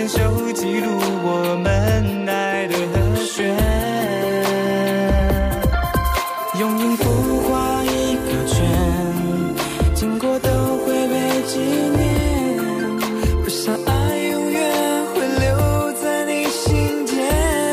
伸手记录我们爱的和弦，用音符画一个圈，经过都会被纪念，不想爱永远会留在你心间。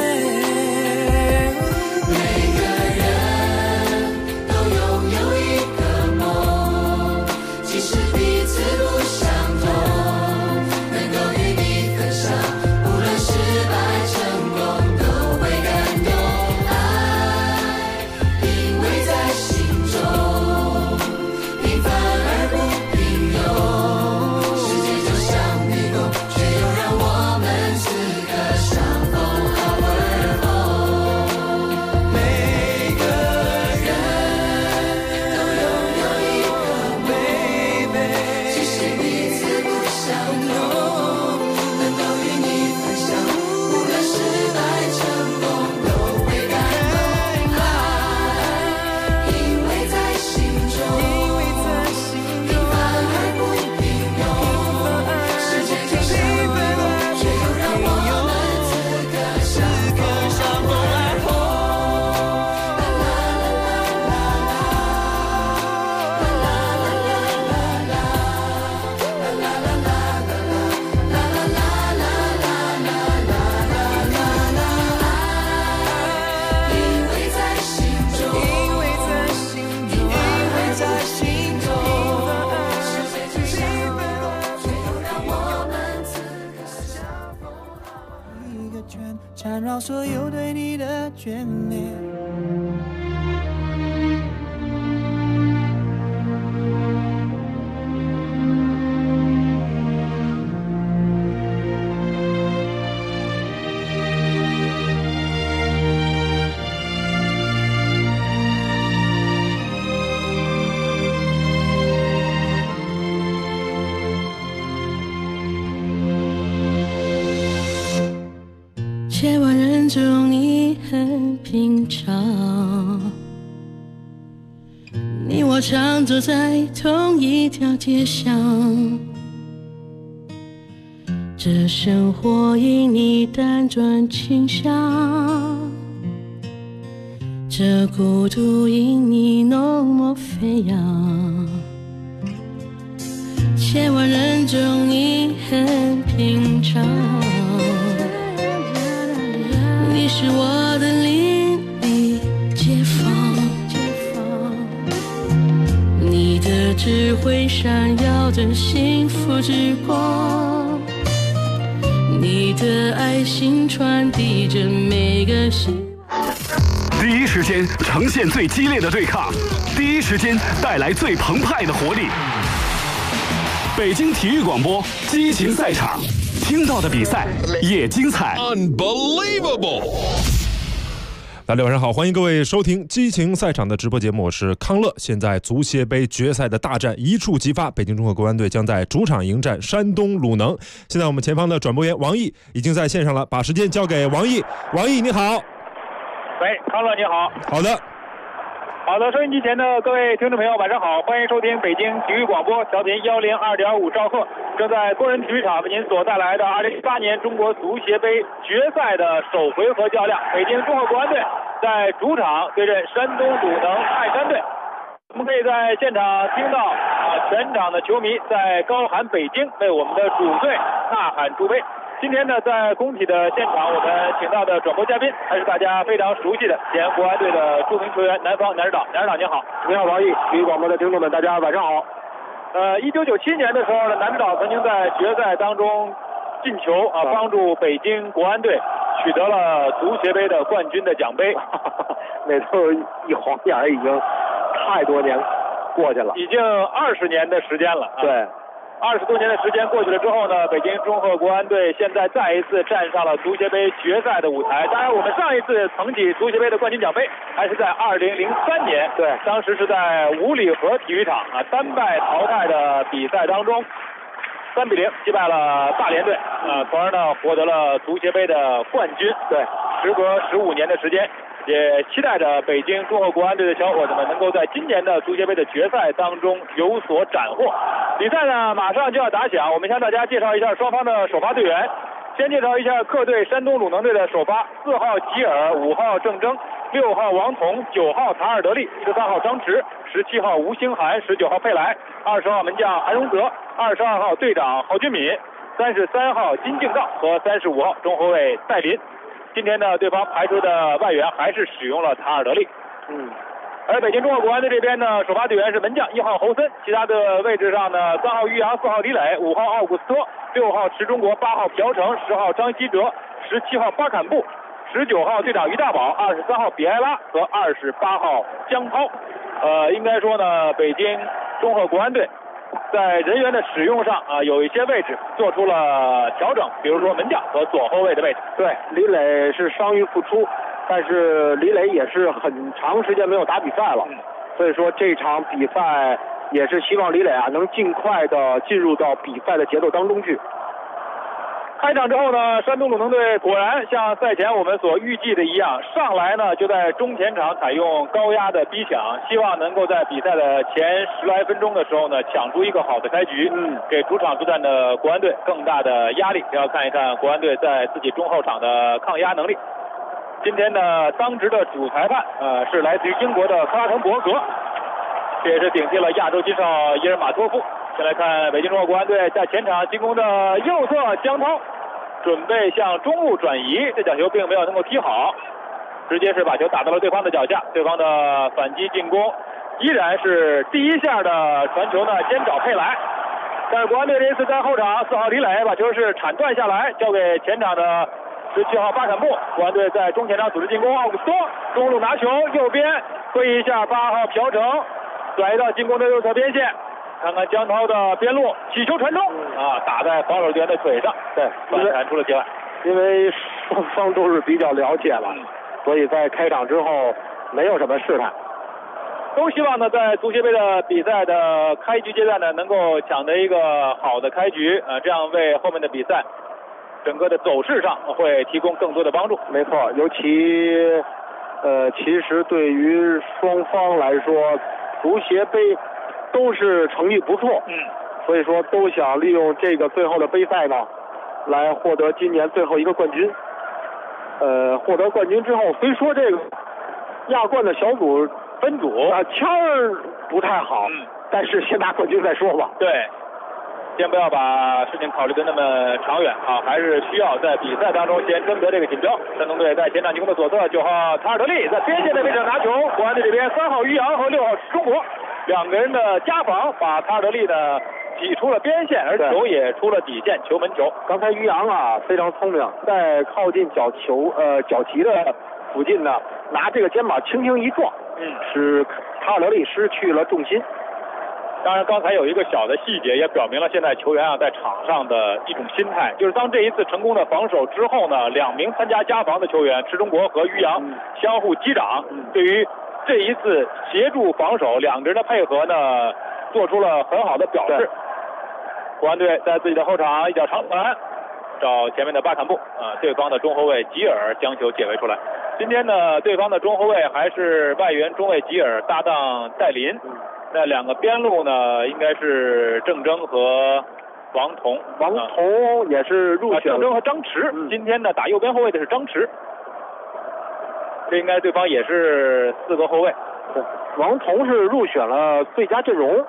每个人都拥有一个梦，即使彼此不相同，能够与你分享，无论失败成功都会感动。爱因为在心中平凡而不平庸，世界就像迷宫，却又让我们此刻相逢而后。 每个人都拥有一个梦， baby， 即使彼此不相同，能够与你分享，无论失败成功都会感动。爱因为在心中平凡而不平庸，世界就像迷宫，却又让我们此刻相逢而后。因为在心中， 因为在心中， 世界就像迷宫，却又让我们此刻相逢。 一个圈缠绕所有对你的眷恋。 千万人中你很平常，你我常走在同一条街上，这生活因你单转倾向，这孤独因你浓墨飞扬。千万人中你很平常，你是我的邻里街坊，你的智慧闪耀着幸福之光，你的爱心传递着每个心。 第一时间呈现最激烈的对抗，第一时间带来最澎湃的活力。北京体育广播激情赛场，听到的比赛也精彩。 Unbelievable！ 大家晚上好，欢迎各位收听激情赛场的直播节目，我是康乐。现在足协杯决赛的大战一触即发，北京中赫国安队将在主场迎战山东鲁能。现在我们前方的转播员王毅已经在线上了，把时间交给王毅。王毅你好。 喂，康乐你好。 好的。 好的，收音机前的各位听众朋友，晚上好，欢迎收听北京体育广播，调频102.5兆赫，正在工人体育场为您所带来的2018年中国足协杯决赛的首回合较量，北京中赫国安队在主场对阵山东鲁能泰山队。我们可以在现场听到全场的球迷在高喊北京，为我们的主队呐喊助威。今天呢，在工体的现场，我们请到的转播嘉宾还是大家非常熟悉的前国安队的著名球员南方南指导。南指导您好。 你好，王毅，体育广播的听众们，大家晚上好。 1997年的时候呢，南指导曾经在决赛当中进球帮助北京国安队取得了足协杯的冠军的奖杯。 那时候一晃眼已经太多年过去了， 已经20年的时间了。 对。 20多年的时间过去了之后呢，北京中赫国安队现在再一次站上了足协杯决赛的舞台。当然，我们上一次捧起足协杯的冠军奖杯还是在2003年， 对， 当时是在五里河体育场单败淘汰的比赛当中，3比0击败了大连队，从而呢获得了足协杯的冠军。 对， 时隔15年的时间。也期待着北京中赫国安队的小伙子们能够在今年的足协杯的决赛当中有所斩获。比赛呢马上就要打响，我们向大家介绍一下双方的首发队员。 先介绍一下客队山东鲁能队的首发：4号吉尔，5号郑铮，6号王彤，9号塔尔德利，13号张弛，17号吴兴涵，19号佩莱，20号门将韩荣泽，22号队长郝俊敏，33号金敬道和35号中后卫戴林。今天呢，对方排出的外援还是使用了塔尔德利。而北京中赫国安队这边呢，首发队员是门将1号侯森，其他的位置上呢，3号于洋，4号李磊，5号奥古斯托，6号池中国，8号朴成，10号张稀哲，17号巴坎布，19号队长于大宝，23号比埃拉和28号江涛。应该说呢，北京中赫国安队在人员的使用上有一些位置做出了调整，比如说门将和左后卫的位置。 对，李磊是伤愈复出，但是李磊也是很长时间没有打比赛了，所以说这场比赛也是希望李磊能尽快的进入到比赛的节奏当中去。 开场之后呢，山东鲁能队果然像赛前我们所预计的一样，上来呢就在中前场采用高压的逼抢，希望能够在比赛的前10来分钟的时候呢抢出一个好的开局，给主场作战的国安队更大的压力。要看一看国安队在自己中后场的抗压能力。今天呢，当值的主裁判是来自于英国的克拉滕伯格，这也是顶替了亚洲金少伊尔马托夫。先来看北京中赫国安队在前场进攻的右侧，江涛准备向中路转移，这脚球并没有能够踢好，直接是把球打到了对方的脚下。对方的反击进攻依然是第一下的传球呢，先找佩莱，但是国安队这一次在后场，4号李磊把球是铲断下来，交给前场的17号巴坎布。国安队在中前场组织进攻，奥古斯托中路拿球，右边推一下8号朴成，甩到进攻的右侧边线。看看江涛的边路起球传中打在防守队员的腿上，对，反弹出了界外。 因为双方都是比较了解了，所以在开场之后没有什么试探， 都希望呢在足协杯的比赛的开局阶段呢能够抢得一个好的开局，这样为后面的比赛整个的走势上会提供更多的帮助。 没错，尤其其实对于双方来说，足协杯都是成绩不错，所以说都想利用这个最后的杯赛呢，来获得今年最后一个冠军。获得冠军之后，虽说这个亚冠的小组分组签儿不太好，但是先拿冠军再说吧。 对，先不要把事情考虑的那么长远还是需要在比赛当中先争得这个锦标。山东队在前场进攻的左侧，9号塔尔德利在边线的位置上拿球，国安队这边3号于洋和6号中国两个人的夹防，把塔尔德利呢挤出了边线，而球也出了底线，球门球。 刚才于洋非常聪明，在靠近脚旗的附近呢，拿这个肩膀轻轻一撞，使塔尔德利失去了重心。 当然，刚才有一个小的细节，也表明了现在球员在场上的一种心态，就是当这一次成功的防守之后呢，2名参加加防的球员池中国和于洋相互击掌，对于这一次协助防守2个人的配合呢，做出了很好的表示。国安队在自己的后场一脚长传，找前面的巴坎布对方的中后卫吉尔将球解围出来。今天呢，对方的中后卫还是外援中卫吉尔搭档戴林，那2个边路呢，应该是郑铮和王彤。 王彤也是入选， 郑铮和张弛。今天呢，打右边后卫的是张弛。这应该对方也是4个后卫。 对，王彤是入选了最佳阵容。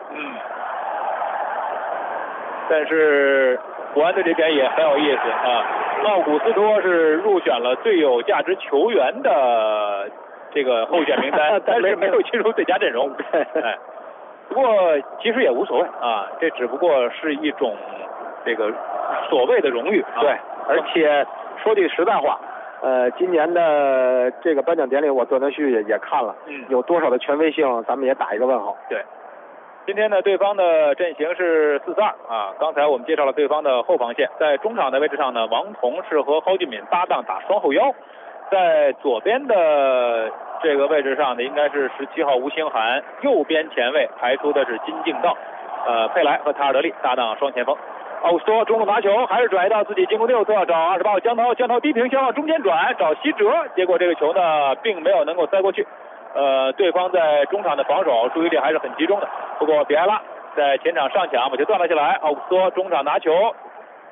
但是国安队这边也很有意思奥古斯托是入选了最有价值球员的这个候选名单，但是没有进入最佳阵容。不过其实也无所谓这只不过是一种这个所谓的荣誉。 对，而且说句实在话，今年的这个颁奖典礼我断断续续也看了，有多少的权威性，咱们也打一个问号。 对。今天呢，对方的阵型是4-4-2刚才我们介绍了对方的后防线，在中场的位置上呢，王彤是和郝俊敏搭档打双后腰，在左边的这个位置上呢，应该是17号吴兴涵，右边前卫排出的是金敬道，佩莱和塔尔德利搭档双前锋。奥古斯托中路拿球，还是转移到自己进攻右侧，找28号江涛，江涛低平向中间转，找希哲，结果这个球呢，并没有能够塞过去。对方在中场的防守注意力还是很集中的。不过比埃拉在前场上抢，把球断了下来。奥古斯托中场拿球，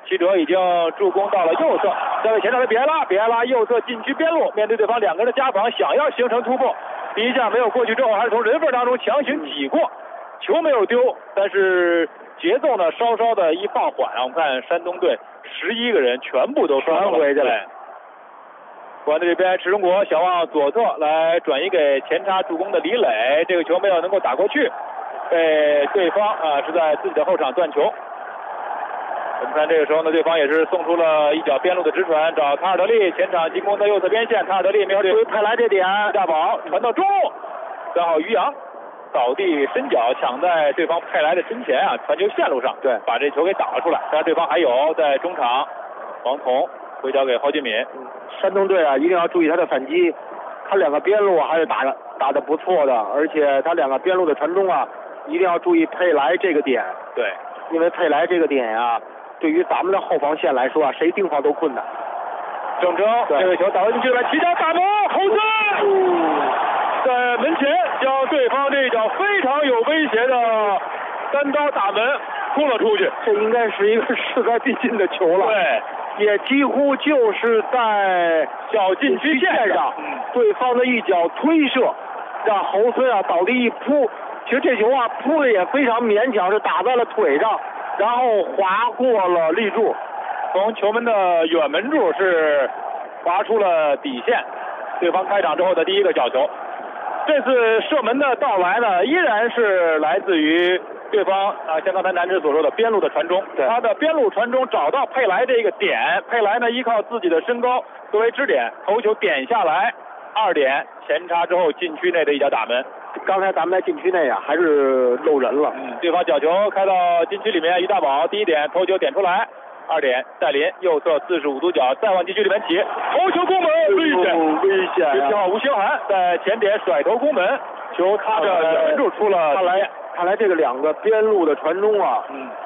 齐哲已经助攻到了右侧，再为前场的比埃拉右侧禁区边路，面对对方两个人的夹防，想要形成突破，第一下没有过去之后，还是从人缝当中强行挤过，球没有丢，但是节奏呢稍稍的一放缓啊。我们看山东队11个人全部都传回去了。国安队这边，池中国想往左侧来转移给前插助攻的李磊，这个球没有能够打过去，被对方是在自己的后场断球。我们看这个时候呢，对方也是送出了一脚边路的直传，找卡尔德利，前场进攻的右侧边线，卡尔德利没有对派来这点，大宝传到中路，3号于洋倒地伸脚抢在对方派来的身前啊，传球线路上，对，把这球给挡了出来。当然对方还有在中场，王彤回交给郝俊敏。 山东队啊，一定要注意他的反击，他两个边路还是打得不错的，而且他两个边路的传中啊，一定要注意佩莱这个点。 对， 因为佩莱这个点啊，对于咱们的后防线来说啊，谁盯防都困难。 郑铮这个球打进去了，起脚打门，侯森在门前将对方这一脚非常有威胁的单刀打门扑了出去。 这应该是一个势在必进的球了。 对。 也几乎就是在小禁区线上， 对方的一脚推射，让侯森啊倒地一扑。其实这球啊扑的也非常勉强，是打在了腿上，然后划过了立柱， 从球门的远门柱是划出了底线。对方开场之后的第一个角球，这次射门的到来呢，依然是来自于对方像刚才南芝所说的边路的传中，他的边路传中找到佩莱这个点，佩莱呢依靠自己的身高作为支点，头球点下来，2点前插之后禁区内的一脚打门。 刚才咱们在禁区内啊还是漏人了， 对方角球开到禁区里面，于大宝第一点头球点出来，2点戴林右侧45度角再往禁区里面起，头球攻门危险啊 ！17号吴兴涵在前点甩头攻门，球擦着远门柱出了。 看来这个两个边路的传中啊，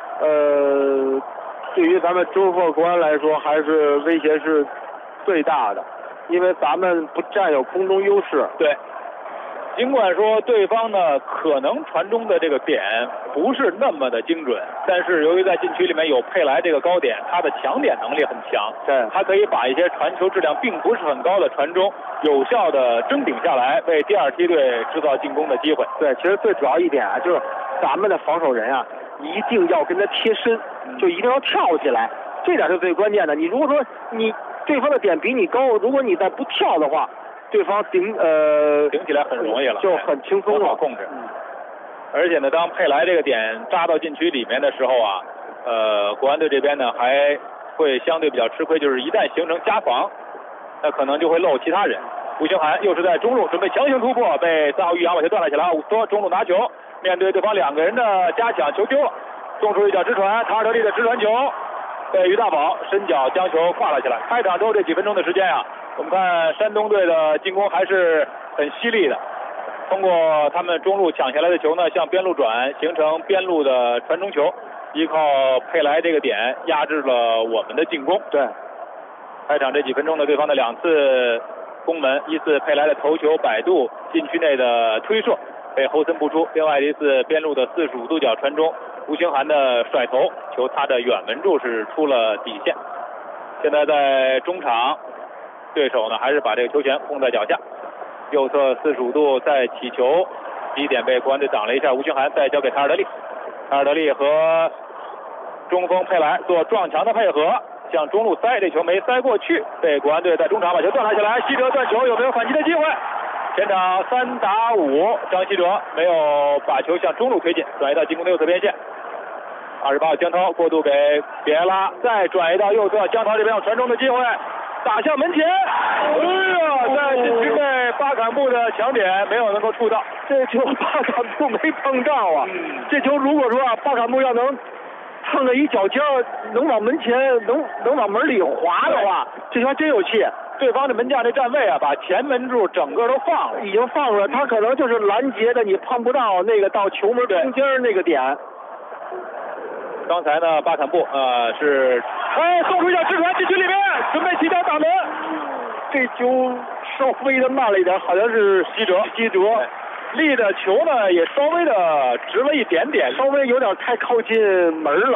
对于咱们中赫国安来说还是威胁是最大的，因为咱们不占有空中优势。 对，尽管说对方呢可能传中的这个点不是那么的精准，但是由于在禁区里面有佩莱这个高点，他的抢点能力很强， 对， 他可以把一些传球质量并不是很高的传中有效的争顶下来，为第二梯队制造进攻的机会。 对，其实最主要一点啊，就是咱们的防守人啊，一定要跟他贴身，就一定要跳起来，这点是最关键的。你如果说你对方的点比你高，如果你再不跳的话，对方顶起来很容易了， 就很轻松了， 好控制。而且呢，当佩莱这个点扎到禁区里面的时候啊，国安队这边呢还会相对比较吃亏，就是一旦形成夹防，那可能就会漏其他人。吴兴涵又是在中路准备强行突破，被3号于洋把球断了起来。伍多中路拿球，面对对方2个人的加抢，球丢了，送出一脚直传，卡尔德利的直传球被于大宝伸脚将球跨了起来。开场之后这几分钟的时间啊，我们看山东队的进攻还是很犀利的，通过他们中路抢下来的球呢，向边路转，形成边路的传中球，依靠佩莱这个点压制了我们的进攻。 对， 开场这几分钟呢，对方的2次攻门，一次佩莱的头球摆渡禁区内的推射被侯森扑出，另外一次边路的45度角传中，吴兴涵的甩头球擦着远门柱是出了底线。现在在中场，对手呢还是把这个球权控在脚下，右侧45度再起球，第一点被国安队挡了一下，吴兴涵再交给卡尔德利，卡尔德利和中锋佩莱做撞墙的配合，向中路塞，这球没塞过去，被国安队在中场把球断了起来。西哲断球，有没有反击的机会？前场3打5，张稀哲没有把球向中路推进，转移到进攻的右侧边线。28号江涛过渡给比埃拉，再转移到右侧，江涛这边有传中的机会，打向门前。在禁区内巴坎布的抢点没有能够触到， 这球巴坎布没碰到啊。这球如果说啊，巴坎布要能蹭着一脚尖能往门前能往门里滑的话，这球还真有戏。 对方的门将这站位啊，把前门柱整个都放了， 已经放了，他可能就是拦截的，你碰不到那个到球门中间那个点。 刚才呢，巴坎布是送出一脚直传禁区里面，准备起脚打门， 这球稍微的慢了一点，好像是西哲立的球呢也稍微的直了一点点， 稍微有点太靠近门了。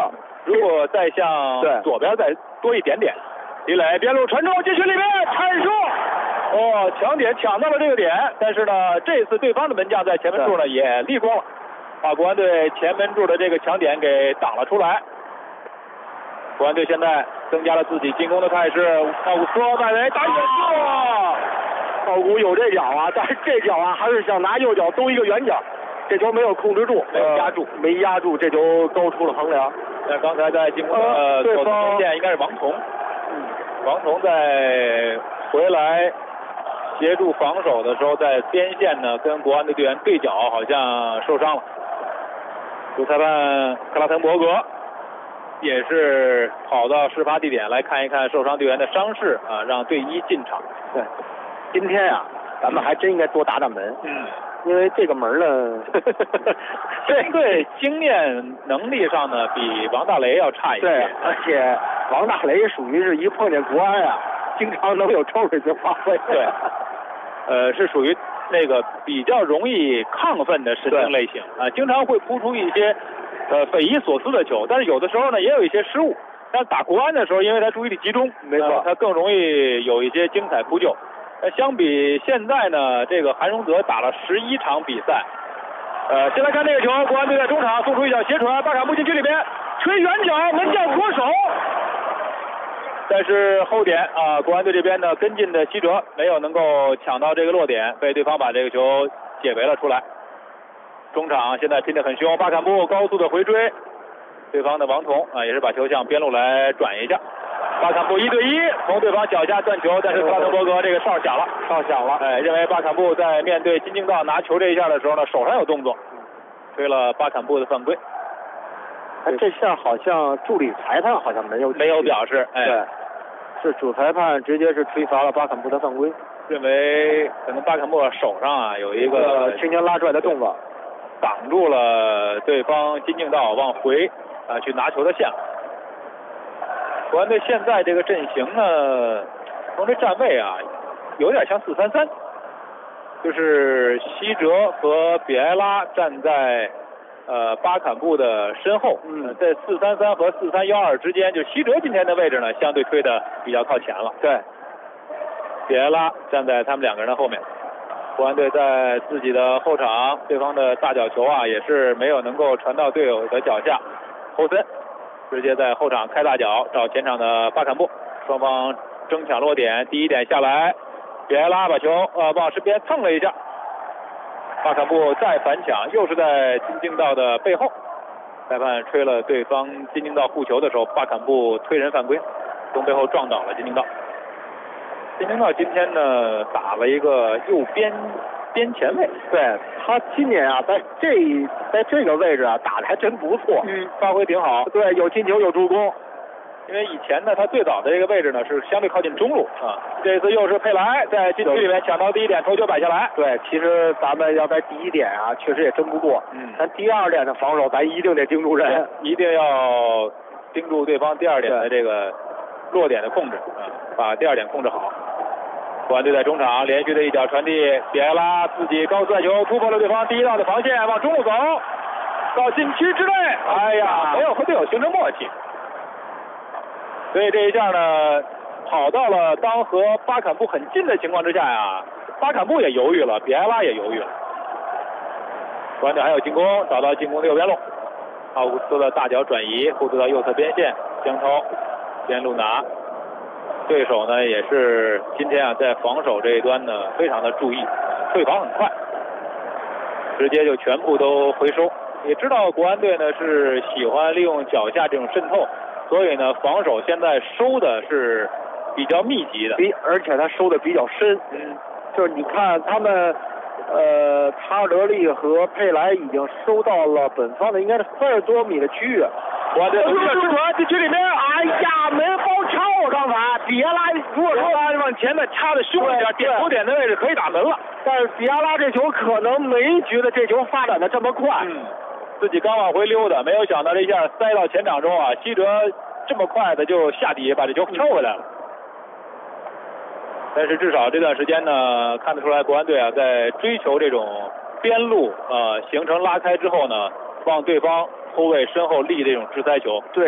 如果再向左边再多一点点。李磊边路传中，禁区里面铲射，抢点抢到了这个点，但是呢，这次对方的门将在前门柱呢也立功了，把国安队前门柱的这个抢点给挡了出来。国安队现在增加了自己进攻的态势，奥古斯托外围打远射， 奥古有这脚啊，但是这脚啊还是想拿右脚兜一个远角，这球没有控制住，没压住，这球高出了横梁。 那刚才在进攻的左边线应该是王彤。王彤在回来协助防守的时候，在边线呢跟国安的队员对角，好像受伤了。主裁判克拉滕伯格也是跑到事发地点来看一看受伤队员的伤势啊，让队医进场。 对，今天呀，咱们还真应该多打打门。因为这个门呢， 针对经验能力上呢，比王大雷要差一些。 对，而且王大雷属于是一碰见国安啊，经常能有超水平发挥。 对，是属于那个比较容易亢奋的神经类型啊，经常会扑出一些匪夷所思的球，但是有的时候呢也有一些失误。但打国安的时候，因为他注意力集中， 没错， 他更容易有一些精彩扑救。相比现在呢，这个韩荣泽打了11场比赛。先来看这个球，国安队在中场送出一脚斜传，巴坎布禁区里边吹远角，门将脱手。但是后点啊，国安队这边呢跟进的西哲没有能够抢到这个落点，被对方把这个球解围了出来。中场现在拼得很凶，巴坎布高速的回追，对方的王彤啊也是把球向边路来转一下。巴坎布1对1从对方脚下断球，但是克拉滕伯格这个哨响了，认为巴坎布在面对金敬道拿球这一下的时候呢，手上有动作，吹了巴坎布的犯规。 这下好像助理裁判好像没有表示， 对，是主裁判直接是吹罚了巴坎布的犯规， 认为可能巴坎布手上啊有一个轻轻拉拽的动作， 挡住了对方金敬道往回去拿球的线。国安队现在这个阵型呢，从这站位啊，有点像4-3-3，就是西哲和比埃拉站在巴坎布的身后，在4-3-3和4-3-1-2之间，就西哲今天的位置呢，相对推的比较靠前了。 对， 比埃拉站在他们两个人的后面。国安队在自己的后场，对方的大角球啊，也是没有能够传到队友的脚下，侯森直接在后场开大脚找前场的巴坎布，双方争抢落点，第一点下来，比埃拉把球往身边蹭了一下，巴坎布再反抢，又是在金敬道的背后，裁判吹了对方金敬道护球的时候，巴坎布推人犯规，从背后撞倒了金敬道。金敬道今天呢打了一个右边前卫， 对，他今年啊在这个位置啊打得还真不错， 发挥挺好， 对，有进球有助攻。 因为以前呢他最早的这个位置呢是相对靠近中路啊，这次又是佩莱在禁区里面抢到第一点，头球摆下来。 对，其实咱们要在第一点啊确实也争不过，但第二点的防守咱一定得盯住人， 一定要盯住对方第二点的这个落点的控制啊，把第二点控制好。国安队在中场连续的一脚传递，比埃拉自己高速带球突破了对方第一道的防线，往中路走，到禁区之内，哎呀，没有和队友形成默契，所以这一下呢，跑到了当和巴坎布很近的情况之下呀，巴坎布也犹豫了，比埃拉也犹豫了。国安队还有进攻，找到进攻的右边路，奥古斯托的大脚转移，护住到右侧边线，江涛边路拿。对手呢也是今天啊在防守这一端呢非常的注意，退防很快，直接就全部都回收。也知道国安队呢是喜欢利用脚下这种渗透，所以呢防守现在收的是比较密集的， 而且他收的比较深。就是你看他们查尔德利和佩莱已经收到了本方的应该是30多米的区域。 我这禁区里面， 哎呀，没包抄我刚才。比埃拉如果说往前面插的凶一点，点球点的位置可以打门了。 但是比埃拉这球可能没觉得这球发展的这么快， 自己刚往回溜达，没有想到这一下塞到前场中啊，西哲这么快的就下底把这球敲回来了。但是至少这段时间呢，看得出来国安队啊在追求这种边路形成拉开之后呢，往对方后卫身后立这种直塞球。 对，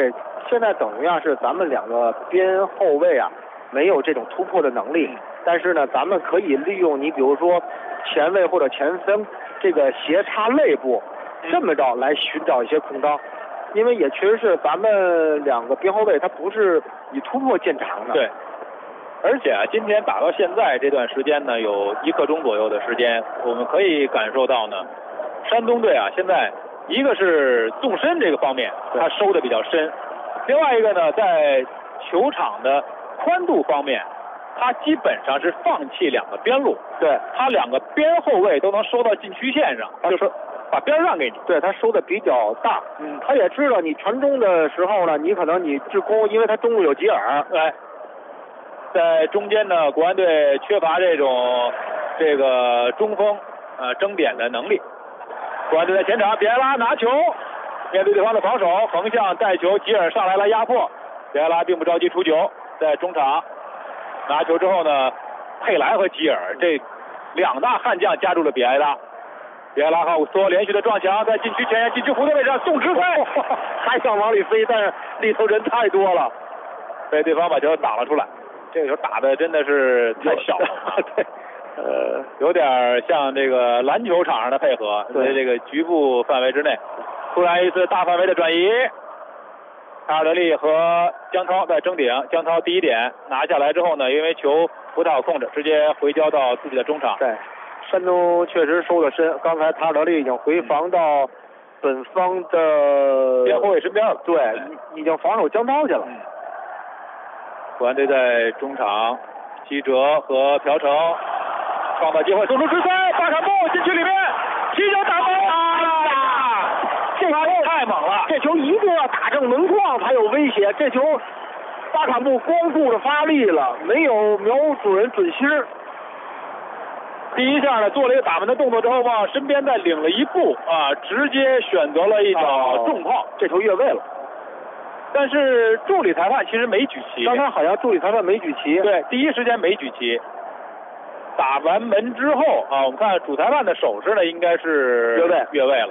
现在等于是咱们两个边后卫没有这种突破的能力，但是呢，咱们可以利用你比如说前卫或者前锋这个斜插肋部，这么着来寻找一些空当，因为也确实是咱们两个边后卫他不是以突破见长的。 对。而且今天打到现在这段时间呢，有1刻钟左右的时间，我们可以感受到呢，山东队现在一个是纵深这个方面，他收的比较深；另外一个呢，在球场的宽度方面，他基本上是放弃2个边路， 对， 他2个边后卫都能收到禁区线上，就是把边让给你。 对，他收的比较大，他也知道你传中的时候呢，你可能你制空，因为他中路有吉尔， 在中间呢，国安队缺乏这个中锋争点的能力。国安队在前场，比埃拉拿球，面对对方的防守，横向带球，吉尔上来了压迫，比埃拉并不着急出球，在中场拿球之后呢，佩莱和吉尔这2大悍将夹住了比埃拉。比埃拉和乌索连续的撞墙，在禁区前沿、禁区弧的位置上送直飞， 还想往里飞，但是里头人太多了， 被对方把球打了出来。这个球打的真的是太小了， 对， 有点像这个篮球场上的配合，在这个局部范围之内，突然一次大范围的转移，塔尔德利和江涛在争顶，江涛第一点拿下来之后呢，因为球不太好控制，直接回交到自己的中场。 对，山东确实收得深，刚才塔尔德利已经回防到本方的边后卫身边了， 对，已经防守江涛去了。 国安队在中场，西哲和朴成创造机会，送出直塞，巴坎布禁区里面，起脚打门这球太猛了， 这球一定要打正门框才有威胁。这球巴坎布光顾着发力了，没有瞄准准心。 第一下呢，做了一个打门的动作之后往身边再领了一步直接选择了一脚重炮， 这球越位了。 但是助理裁判其实没举旗， 刚才好像助理裁判没举旗， 对，第一时间没举旗。打完门之后我们看主裁判的手势呢，应该是越位了。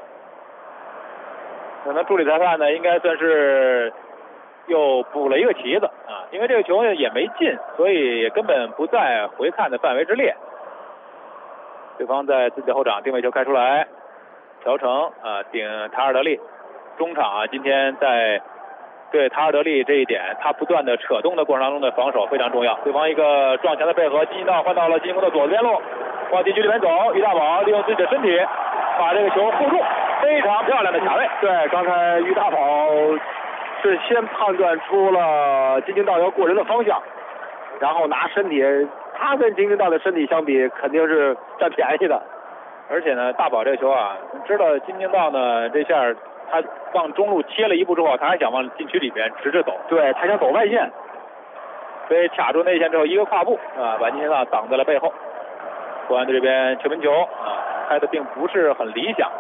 可能助理裁判呢，应该算是又补了一个旗子因为这个球呢也没进，所以也根本不在回看的范围之列。对方在自己的后场定位球开出来，朴成顶塔尔德利，中场今天在对塔尔德利这一点，他不断的扯动的过程当中的防守非常重要。对方一个撞墙的配合，金金道换到了进攻的左边路，往禁区里面走，于大宝利用自己的身体把这个球护住，非常漂亮的卡位。 对，刚才于大宝是先判断出了金金道要过人的方向，然后拿身体，他跟金金道的身体相比肯定是占便宜的。 而且呢，大宝这个球知道金金道呢这下他往中路切了一步之后，他还想往禁区里边直着走， 对，他想走外线， 所以卡住内线之后一个跨步把金金道挡在了背后。国安队这边球门球开的并不是很理想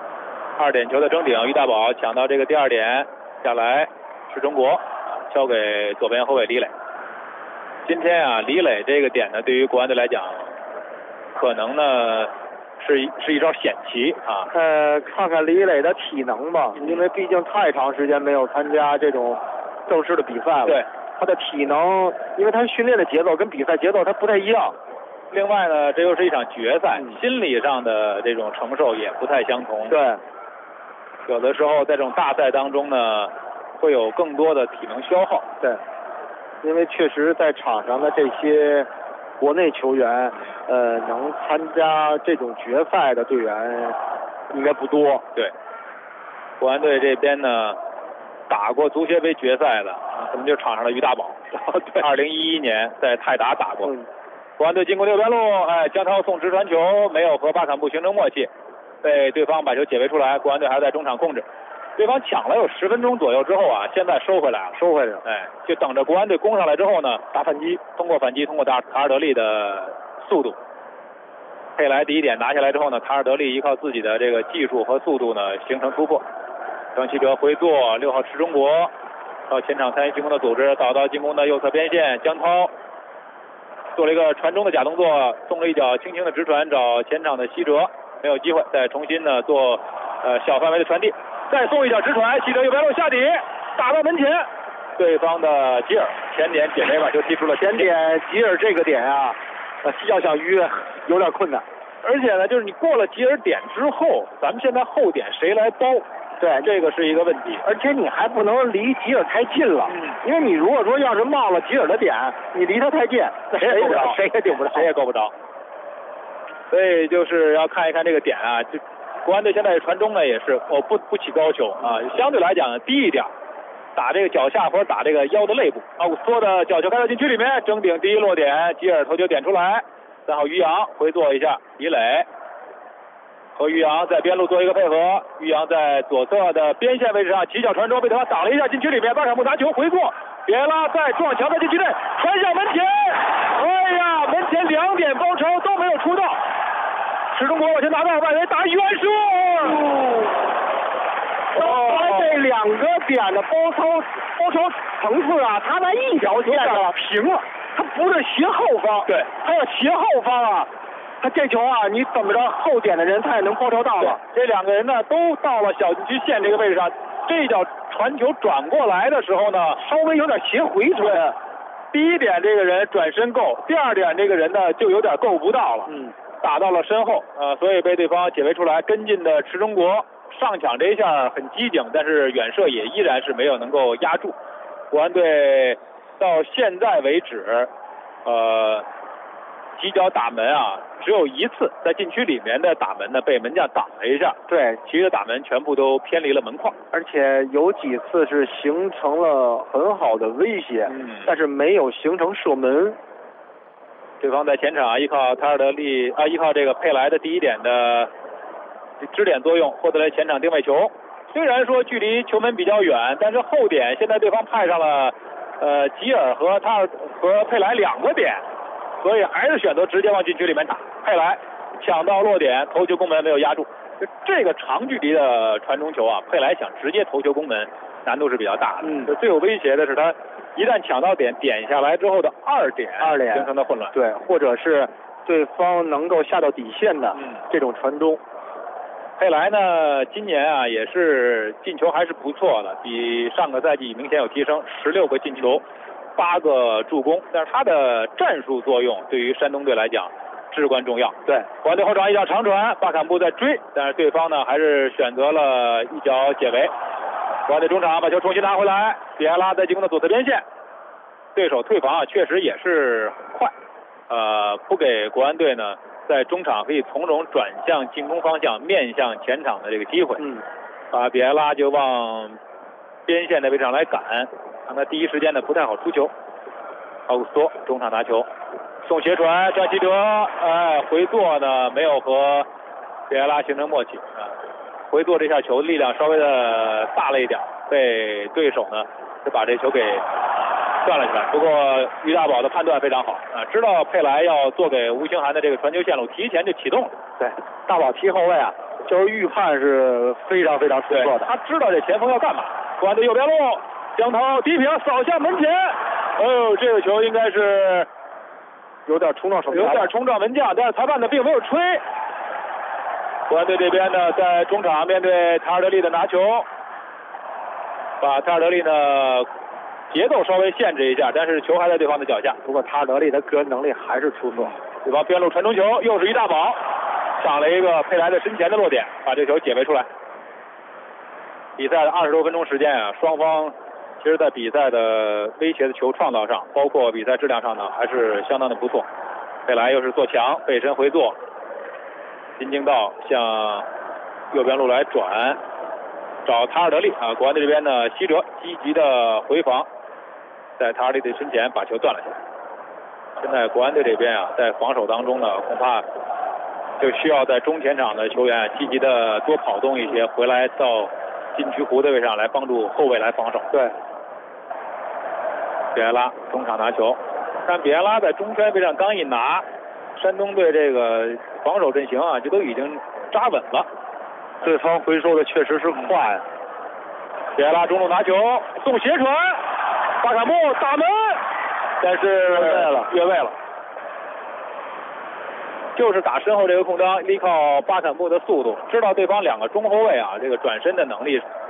，2点球的争顶，于大宝抢到这个第2点下来，是中国交给左边后卫李磊。今天李磊这个点呢，对于国安队来讲，可能呢是一招险棋看看李磊的体能吧，因为毕竟太长时间没有参加这种正式的比赛了。 对， 他的体能，因为他训练的节奏跟比赛节奏他不太一样。 另外呢，这又是一场决赛，心理上的这种承受也不太相同。 对， 有的时候在这种大赛当中呢，会有更多的体能消耗。 对，因为确实在场上的这些国内球员，能参加这种决赛的队员应该不多。 对，国安队这边呢，打过足协杯决赛的，咱们就场上的于大宝，对，2011年在泰达打过。国安队进攻右边路，江涛送直传球，没有和巴坎布形成默契，被对方把球解围出来。国安队还在中场控制，对方抢了有10分钟左右之后现在收回来了，就等着国安队攻上来之后呢，打反击，通过塔尔德利的速度，佩莱第一点拿下来之后呢，塔尔德利依靠自己的这个技术和速度呢，形成突破。张稀哲回做，6号池中国到前场参与进攻的组织，导到进攻的右侧边线，江涛做了一个传中的假动作，送了一脚轻轻的直传找前场的希哲，没有机会，再重新呢做小范围的传递，再送一脚直传，希哲右边路下底， 打到门前，对方的吉尔前点解围把球踢出了前点。 吉尔这个点啊，要想逾有点困难。 而且呢，就是你过了吉尔点之后，咱们现在后点谁来包？ 对， 这个是一个问题。 而且你还不能离吉尔太近了，因为你如果说要是冒了吉尔的点，你离他太近，那谁也够不着，谁也顶不着， 谁也够不着。所以就是要看一看这个点啊，就国安队现在传中呢也是不起高球啊，相对来讲低一点，打这个脚下或者打这个腰的肋部。奥古斯托的角球开到禁区里面，争顶第一落点，吉尔头球点出来，3号于洋回做一下李磊。和于洋在边路做一个配合，于洋在左侧的边线位置上起脚传中，被对方挡了一下，禁区里面巴坎布拿球回做，别拉在撞墙的禁区内传向门前，哎呀，门前2点包抄都没有出到，池中国把球拿到外围打远射， 这2个点的包抄层次啊，他在一条线上平了，他不是斜后方， 对， 他要斜后方啊。他这球啊，你怎么着后点的人他也能包抄到了。 这2个人呢都到了小禁区线这个位置上，这一脚传球转过来的时候呢， 稍微有点斜回传。 第一点这个人转身够，第2点这个人呢就有点够不到了，打到了身后，所以被对方解围出来。跟进的池中国上抢这一下很机警，但是远射也依然是没有能够压住。国安队到现在为止，几脚打门啊，只有1次在禁区里面的打门呢被门将挡了一下， 对， 其余的打门全部都偏离了门框， 而且有几次是形成了很好的威胁，但是没有形成射门。 对方在前场依靠塔尔德利依靠这个佩莱的第一点的支点作用，获得了前场定位球。虽然说距离球门比较远，但是后点现在对方派上了吉尔和佩莱2个点。所以还是选择直接往禁区里面打，佩莱抢到落点，头球攻门没有压住。就这个长距离的传中球啊，佩莱想直接头球攻门难度是比较大的。最有威胁的是他一旦抢到点下来之后的2点形成的混乱。 对，或者是对方能够下到底线的这种传中。 佩莱呢，今年啊也是进球还是不错的，比上个赛季明显有提升，16个进球。8个助攻，但是他的战术作用对于山东队来讲至关重要。 对， 国安队后场一脚长传，巴坎布在追，但是对方呢还是选择了一脚解围。国安队中场把球重新拿回来，比埃拉在进攻的左侧边线，对手退防啊确实也是快，不给国安队呢在中场可以从容转向进攻方向，面向前场的这个机会。把比埃拉就往边线的位置上来赶。让他第一时间呢不太好出球。奥古斯托中场拿球，送斜传，张稀哲回做呢没有和比埃拉形成默契回做这下球力量稍微的大了一点，被对手呢就把这球给断了起来。不过于大宝的判断非常好知道佩莱要做给吴兴涵的这个传球线路，提前就启动了。 对，大宝踢后卫啊，就是预判是非常非常出色的， 他知道这前锋要干嘛。国安队右边路，江涛低平扫向门前，这个球应该是有点冲撞门将，但是裁判呢并没有吹。国安队这边呢在中场面对塔尔德利的拿球，把塔尔德利呢节奏稍微限制一下，但是球还在对方的脚下。 不过塔尔德利的个人能力还是出色。 对方边路传中球，又是于大宝上了一个佩莱的身前的落点，把这球解围出来。比赛的20多分钟时间啊，双方其实在比赛的威胁的球创造上，包括比赛质量上呢，还是相当的不错。佩莱又是做墙，背身回做，金京道向右边路来转，找塔尔德利国安队这边呢，西哲积极的回防，在塔尔德利的身前把球断了下来。现在国安队这边啊，在防守当中呢，恐怕就需要在中前场的球员积极的多跑动一些，回来到禁区弧的位上来帮助后卫来防守。 对， 比埃拉中场拿球，看比埃拉在中圈位上刚一拿，山东队这个防守阵型啊就都已经扎稳了， 对方回收的确实是快。 比埃拉中路拿球送斜传，巴坎布打门，但是越位了，就是打身后这个空当，依靠巴坎布的速度，知道对方2个中后卫啊这个转身的能力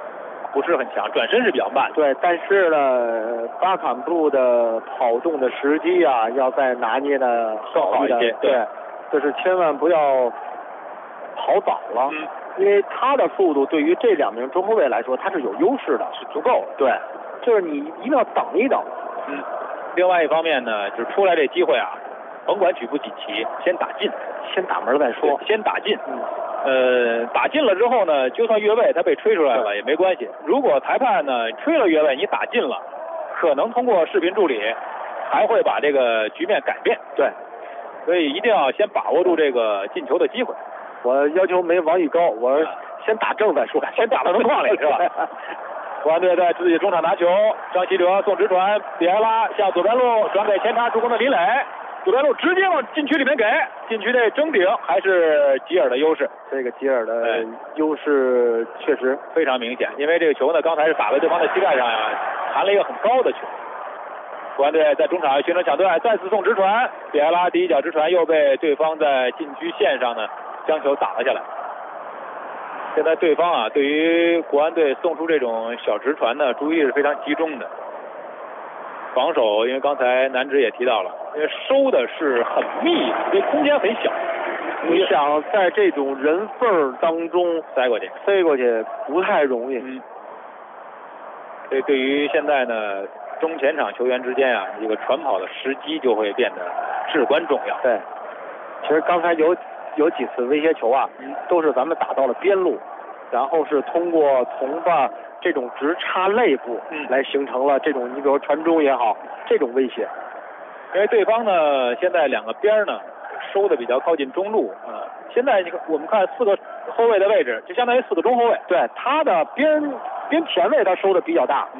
不是很强，转身是比较慢。 对，但是呢，巴坎布的跑动的时机啊，要再拿捏的更好一些。 对，就是千万不要跑早了，因为他的速度对于这2名中后卫来说，他是有优势的， 是足够。 对，就是你一定要等一等。 另外一方面呢，就是出来这机会啊，甭管举不举旗，先打进， 先打门再说， 先打进。打进了之后呢，就算越位他被吹出来了也没关系。如果裁判呢吹了越位，你打进了，可能通过视频助理还会把这个局面改变。 对， 所以一定要先把握住这个进球的机会。 我要求没王宇高，我先打正再说， 先打到门框里是吧？国安队在自己中场拿球，张稀哲送直传，比埃拉向左边路转给前插助攻的林磊，左边路直接往禁区里面给，禁区内争顶还是吉尔的优势。 这个吉尔的优势确实非常明显，因为这个球呢刚才是打在对方的膝盖上呀，弹了一个很高的球。国安队在中场形成抢断，再次送直传，比埃拉第一脚直传又被对方在禁区线上呢将球打了下来。现在对方啊，对于国安队送出这种小直传呢，注意是非常集中的。防守，因为刚才南直也提到了，因为收的是很密，因为空间很小。 你想在这种人缝当中塞过去不太容易。 所以对于现在呢，中前场球员之间啊，这个传跑的时机就会变得至关重要。 对，其实刚才有几次威胁球啊，都是咱们打到了边路，然后是通过从吧这种直插肋部来形成了这种，你比如传中也好，这种威胁。 因为对方呢，现在2个边呢收的比较靠近中路现在我们看4个后卫的位置，就相当于4个中后卫。 对，他的边前卫他收的比较大。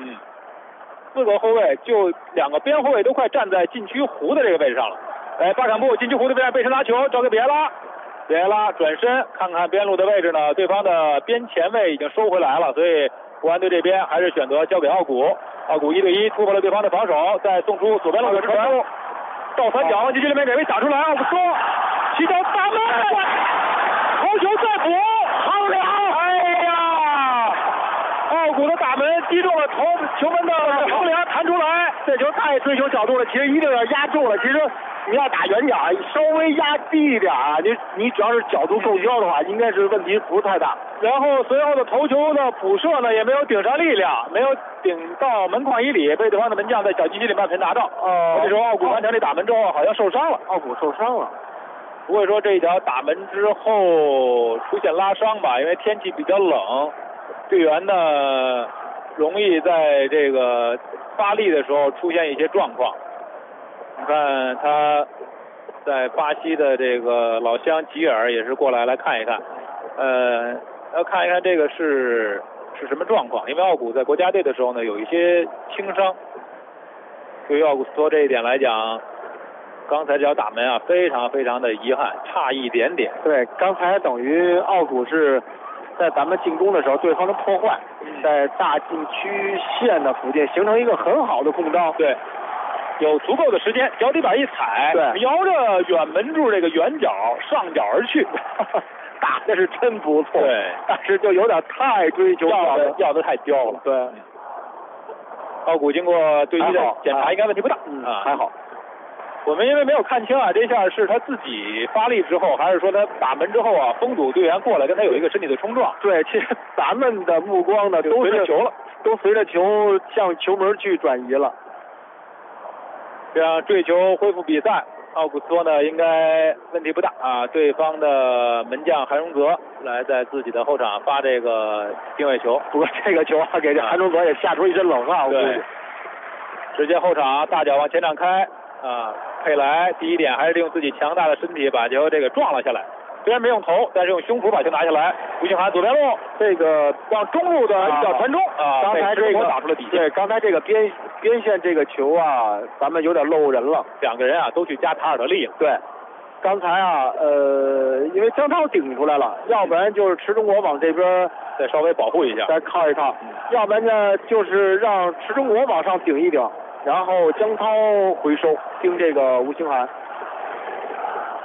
4个后卫就2个边后卫都快站在禁区弧的这个位置上了。巴坎布禁区弧的位置背身拿球交给比埃拉。比埃拉转身看看边路的位置呢，对方的边前卫已经收回来了，所以国安队这边还是选择交给奥古。奥古1对1突破了对方的防守，再送出左边路的传球，倒三角禁区里面给位打出来，奥古说起脚大门，头球再补，好了！哎呀，奥古的大门击中了球门的横梁，弹出来， 这球太追求角度了，其实一定要压中了。其实你要打远角，稍微压低一点啊，你只要是角度够焦的话，应该是问题不是太大。 然后随后的头球的补射呢，也没有顶上力量，没有顶到门框以里，被对方的门将在小禁区里面才拿到。这时候奥古完成这打门之后，好像受伤了。 奥古受伤了， 不会说这一脚打门之后出现拉伤吧？因为天气比较冷，队员呢容易在这个发力的时候出现一些状况。你看他在巴西的这个老乡吉尔也是过来看一看，要看一看这个是什么状况。因为奥古在国家队的时候呢有一些轻伤，对于奥古斯托这一点来讲，刚才这脚打门啊非常非常的遗憾，差一点点。 对，刚才等于奥古是在咱们进攻的时候对方的破坏，在大禁区线的附近形成一个很好的空当。 对，有足够的时间，脚底板一踩， 对， 瞄着远门柱这个远角上角而去， 打的是真不错。 对， 但是就有点太追求要的太刁了。 对， 奥古经过对一的检查，应该问题不大。 还好。 我们因为没有看清啊，这下是他自己发力之后，还是说他打门之后啊，封堵队员过来跟他有一个身体的冲撞？ 对，其实咱们的目光呢都随着球了，都随着球向球门去转移了。 这样坠球恢复比赛，奥古斯托呢应该问题不大啊。对方的门将韩荣泽来在自己的后场发这个定位球， 不过这个球给这韩荣泽也吓出一身冷汗。 对，直接后场大脚往前场开啊。佩莱第一点还是利用自己强大的身体把球这个撞了下来，虽然没用头，但是用胸脯把球拿下来。吴兴涵左边路这个往中路的一脚传中啊， 刚才这个打出了底线。 对，刚才这个边线这个球啊，咱们有点漏人了。 2个人啊都去加塔尔德利了。 对，刚才啊因为江涛顶出来了，要不然就是池中国往这边再稍微保护一下， 再靠一靠，要不然呢就是让池中国往上顶一顶。然后江涛回收盯这个吴兴涵。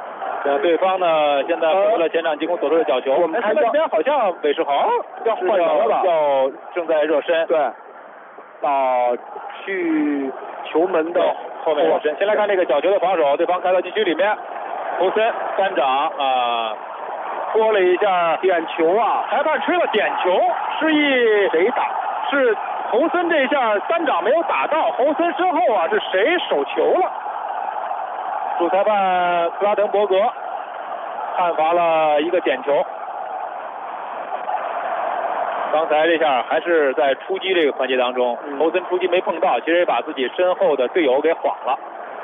对方呢现在获得了前场进攻所说的角球。 我们看这边好像韦世豪要换人了，要正在热身。 对，到去球门的后面热身。先来看这个角球的防守，对方开到禁区里面，侯森单掌拨了一下点球啊， 裁判吹了点球，示意谁打？ 是侯森这一下单掌没有打到，侯森身后是谁手球了？主裁判克拉滕伯格判罚了一个点球。刚才这下还是在出击这个环节当中，侯森出击没碰到，其实也把自己身后的队友给晃了。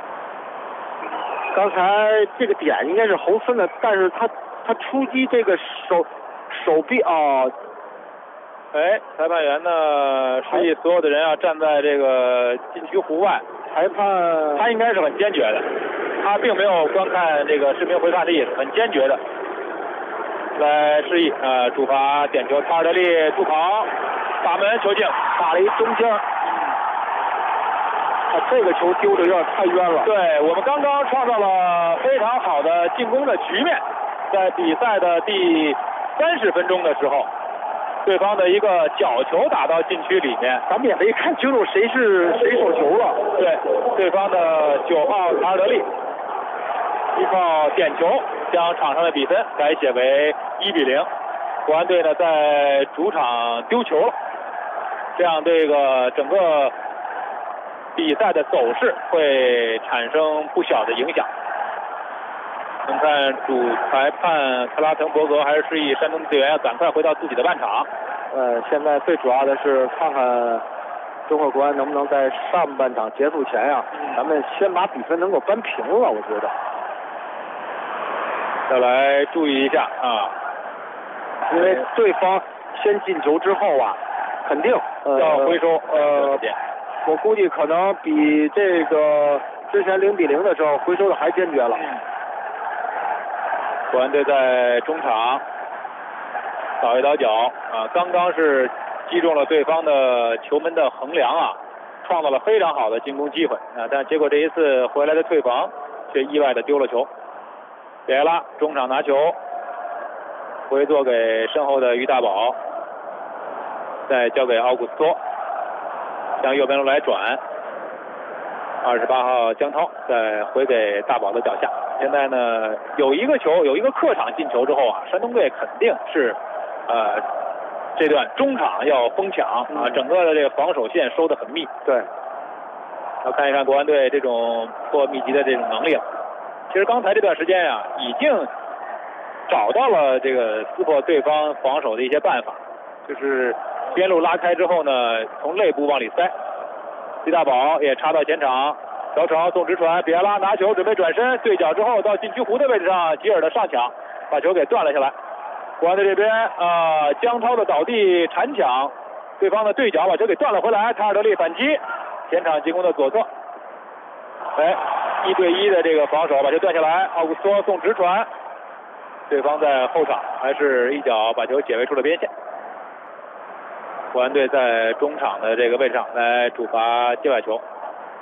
刚才这个点应该是侯森的，但是他出击这个手臂裁判员呢示意所有的人站在这个禁区弧外。 裁判他应该是很坚决的，他并没有观看这个视频回看的意思，很坚决的来示意主罚点球。塔尔德利助跑打门球进， 打了一中间。这个球丢的有点太冤了。 对，我们刚刚创造了非常好的进攻的局面，在比赛的第30分钟的时候，对方的一个角球打到禁区里面， 咱们也没看清楚谁手球了。 对，对方的9号塔尔德利依靠点球将场上的比分改写为1-0。国安队呢在主场丢球了，这样这个整个比赛的走势会产生不小的影响。我们看主裁判克拉滕伯格还是示意山东队员赶快回到自己的半场。 现在最主要的是看看中国国安能不能在上半场结束前咱们先把比分能够扳平了，我觉得。 再来注意一下因为对方先进球之后肯定要回收我估计可能比这个之前0-0的时候回收的还坚决了。 国安队在中场倒一倒脚刚刚是击中了对方的球门的横梁创造了非常好的进攻机会但结果这一次回来的退防却意外的丢了球。别埃拉中场拿球回做给身后的于大宝，再交给奥古斯托，向右边路来转，28号江涛再回给大宝的脚下。现在呢有一个球，有一个客场进球之后山东队肯定是这段中场要疯抢整个的这个防守线收得很密。 对， 要看一看国安队这种破密集的这种能力了。其实刚才这段时间已经找到了这个撕破对方防守的一些办法，就是边路拉开之后呢，从内部往里塞。于大宝也插到前场，小丑送直传，比埃拉拿球准备转身，对角之后到禁区弧的位置上，吉尔的上抢把球给断了下来。国安队这边江涛的倒地铲抢，对方的对角把球给断了回来，塔尔德利反击，前场进攻的左侧，1对1的这个防守把球断下来，奥古斯托送直传，对方在后场还是一脚把球解围出了边线。国安队在中场的这个位置上来主罚界外球。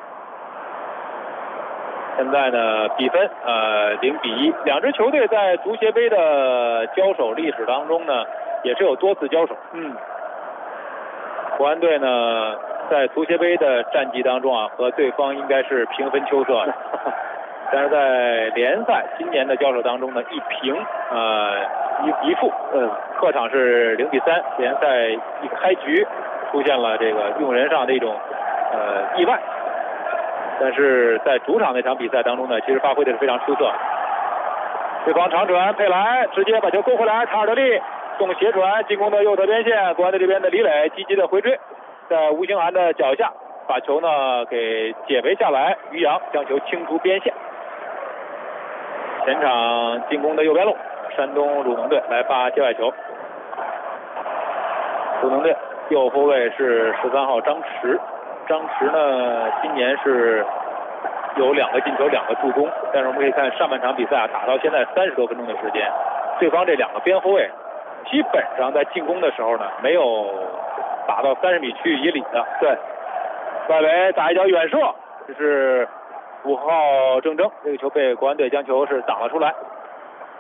现在呢比分0-1，两支球队在足协杯的交手历史当中呢也是有多次交手。国安队呢在足协杯的战绩当中和对方应该是平分秋色的，但是在联赛今年的交手当中呢一平一负，客场是0-3，联赛一开局出现了这个用人上的一种意外，但是在主场那场比赛当中呢，其实发挥的是非常出色。对方长传佩莱直接把球勾回来，塔尔德利送斜传进攻的右侧边线，国安队这边的李磊积极的回追，在吴兴涵的脚下把球呢给解围下来，于洋将球清出边线。前场进攻的右边路，山东鲁能队来发界外球。鲁能队右后卫是13号张弛，张弛呢今年是有2个进球2个助攻，但是我们可以看上半场比赛打到现在30多分钟的时间，对方这2个边后卫基本上在进攻的时候呢没有打到30米区域以里的。对，外围打一脚远射，这是5号郑铮，这个球被国安队将球是挡了出来。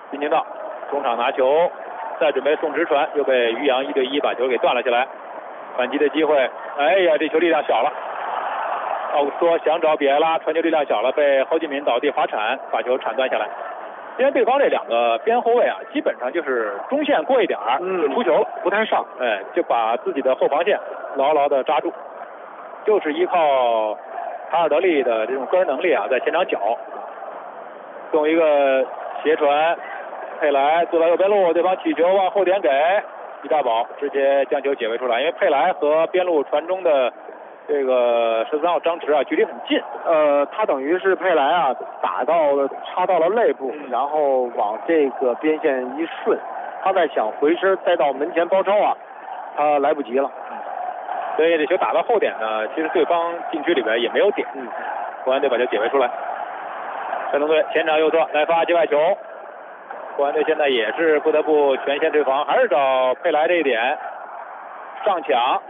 进行到中场拿球，再准备送直传，又被于洋1对1把球给断了下来。反击的机会，哎呀，这球力量小了。奥古斯托想找比埃拉，传球力量小了，被侯俊敏倒地滑铲，把球铲断下来。因为对方这两个边后卫啊，基本上就是中线过一点就出球了，不太上，哎，就把自己的后防线牢牢的扎住，就是依靠卡尔德利的这种个人能力啊，在前场搅，送一个斜传，佩莱坐到右边路，对方起球往后点给伊大宝，直接将球解围出来，因为佩莱和边路传中的这个13号张弛啊，距离很近。 他等于是佩莱啊，插到了肋部，然后往这个边线一顺，他再想回身再到门前包抄啊，他来不及了。 所以这球打到后点呢，其实对方禁区里边也没有点。国安队把球解围出来。山东队前场右侧来发界外球，国安队现在也是不得不全线退防，还是找佩莱这一点上抢。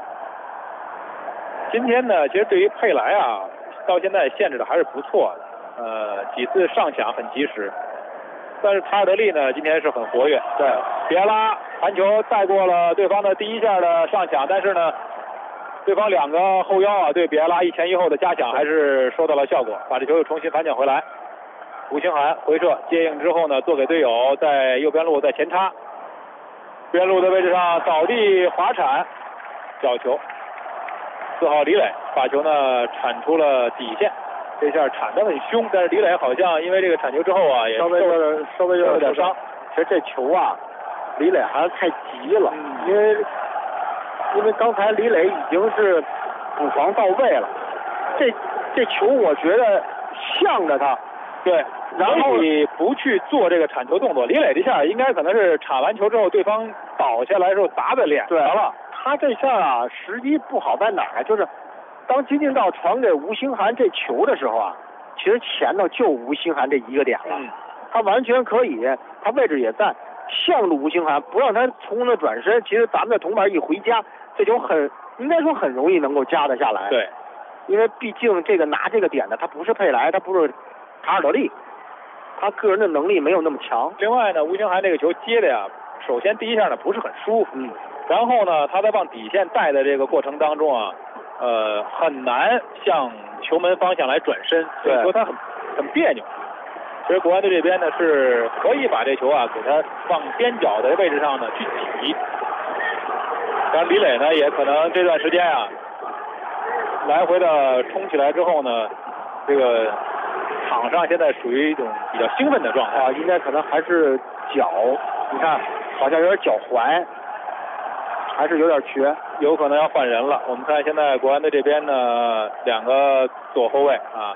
今天呢，其实对于佩莱啊，到现在限制的还是不错的，几次上抢很及时。但是卡尔德利呢，今天是很活跃。对，比埃拉传球带过了对方的第一下的上抢，但是呢，对方两个后腰啊，对比埃拉一前一后的加抢还是收到了效果，把这球又重新反抢回来。吴兴涵回射接应之后呢，做给队友，在右边路在前插，边路的位置上倒地滑铲，角球。4号李磊把球呢铲出了底线，这下铲得很凶，但是李磊好像因为这个铲球之后啊，也稍微有点伤。 其实这球啊，李磊还是太急了，因为刚才李磊已经是补防到位了，这球我觉得向着他， 对，然后你不去做这个铲球动作，李磊这下应该可能是铲完球之后，对方倒下来的时候砸在脸上了。 他这下啊，时机不好在哪儿？就是当金敬道传给吴兴涵这球的时候啊，其实前头就吴兴涵这一个点了，他完全可以，他位置也在，向着吴兴涵，不让他从容的转身。其实咱们的铜板一回家，这球应该说很容易能够夹得下来。 对， 因为毕竟这个拿这个点的，他不是佩莱，他不是卡尔德利，他个人的能力没有那么强。 另外呢，吴兴涵这个球接的呀，首先第一下呢不是很舒服，然后呢，他在往底线带的这个过程当中啊，很难向球门方向来转身，所以说他很别扭。其实国安队这边呢是可以把这球啊给他往边角的位置上呢去挤，当然李磊呢也可能这段时间啊来回的冲起来之后呢，这个场上现在属于一种比较兴奋的状态啊，应该可能还是脚，你看好像有点脚踝。还是有点瘸， 有可能要换人了。我们看现在国安队这边呢，两个左后卫啊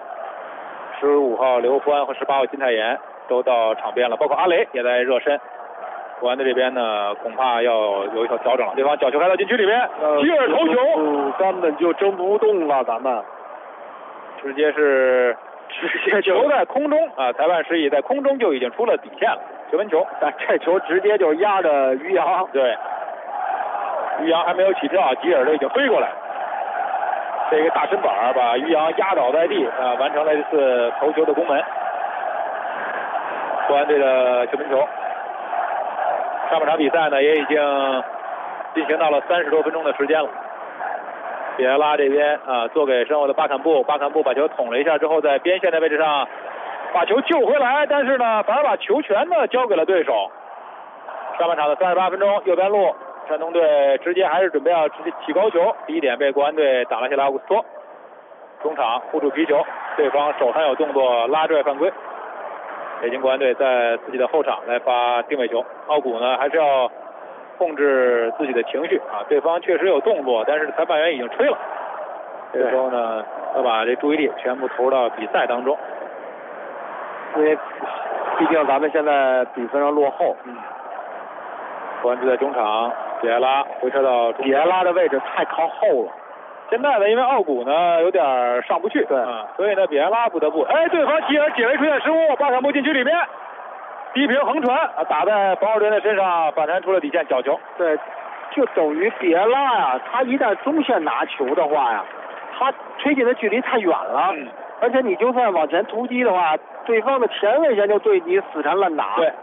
，15号刘欢和18号金泰妍都到场边了，包括阿雷也在热身。国安队这边呢，恐怕要有一条调整了。对方角球开到禁区里面，吉尔头球， 根本就争不动了，咱们直接球在空中啊，裁判示意在空中就已经出了底线了，球门球。 但这球直接就压着于洋， 对。于洋还没有起跳，吉尔都已经飞过来，这个大身板把于洋压倒在地啊，完成了这次头球的攻门。国安队的球门球。上半场比赛呢也已经进行到了30多分钟的时间了。比埃拉这边啊做给身后的巴坎布，巴坎布把球捅了一下之后，在边线的位置上把球救回来，但是呢反而把球权呢交给了对手。上半场的38分钟，右边路。山东队直接还是准备要直接起高球，第一点被国安队挡了下来。奥古斯托中场护住皮球，对方手上有动作，拉拽犯规。北京国安队在自己的后场来发定位球，奥古呢还是要控制自己的情绪啊，对方确实有动作，但是裁判员已经吹了。这个时候呢，要把这注意力全部投入到比赛当中， 因为毕竟咱们现在比分上落后。 国安队在中场，比埃拉回撤到中场， 比埃拉的位置太靠后了。 现在呢，因为奥古呢有点上不去， 对所以呢，比埃拉不得不，对方吉尔解围出现失误，巴坎布禁区里面低平横传打在防守队的身上，反弹出了底线，角球。 对，就等于比埃拉呀，他一旦中线拿球的话呀，他推进的距离太远了，而且你就算往前突击的话，对方的前卫线就对你死缠烂打。 对。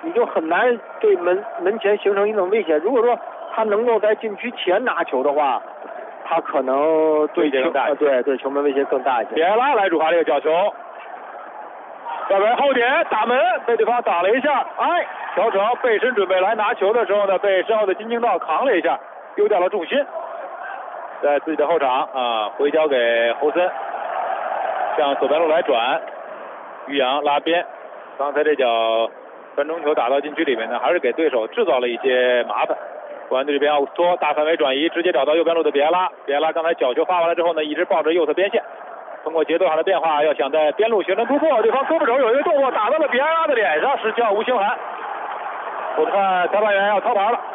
你就很难对门前形成一种威胁。如果说他能够在禁区前拿球的话，他可能对球门威胁更大一些。 比埃拉来主罚这个角球，外边后点打门，被对方挡了一下，调成背身准备来拿球的时候呢，被身后的金京道扛了一下，丢掉了重心，在自己的后场回交给侯森，向左边路来转，于洋拉边，刚才这脚传中球打到禁区里面呢，还是给对手制造了一些麻烦。国安队这边奥古斯托大范围转移，直接找到右边路的比埃拉。比埃拉刚才角球发完了之后呢，一直抱着右侧边线，通过节奏上的变化，要想在边路形成突破。对方胳膊肘有一个动作打到了比埃拉的脸上，是叫吴兴涵。我看裁判员要掏牌了，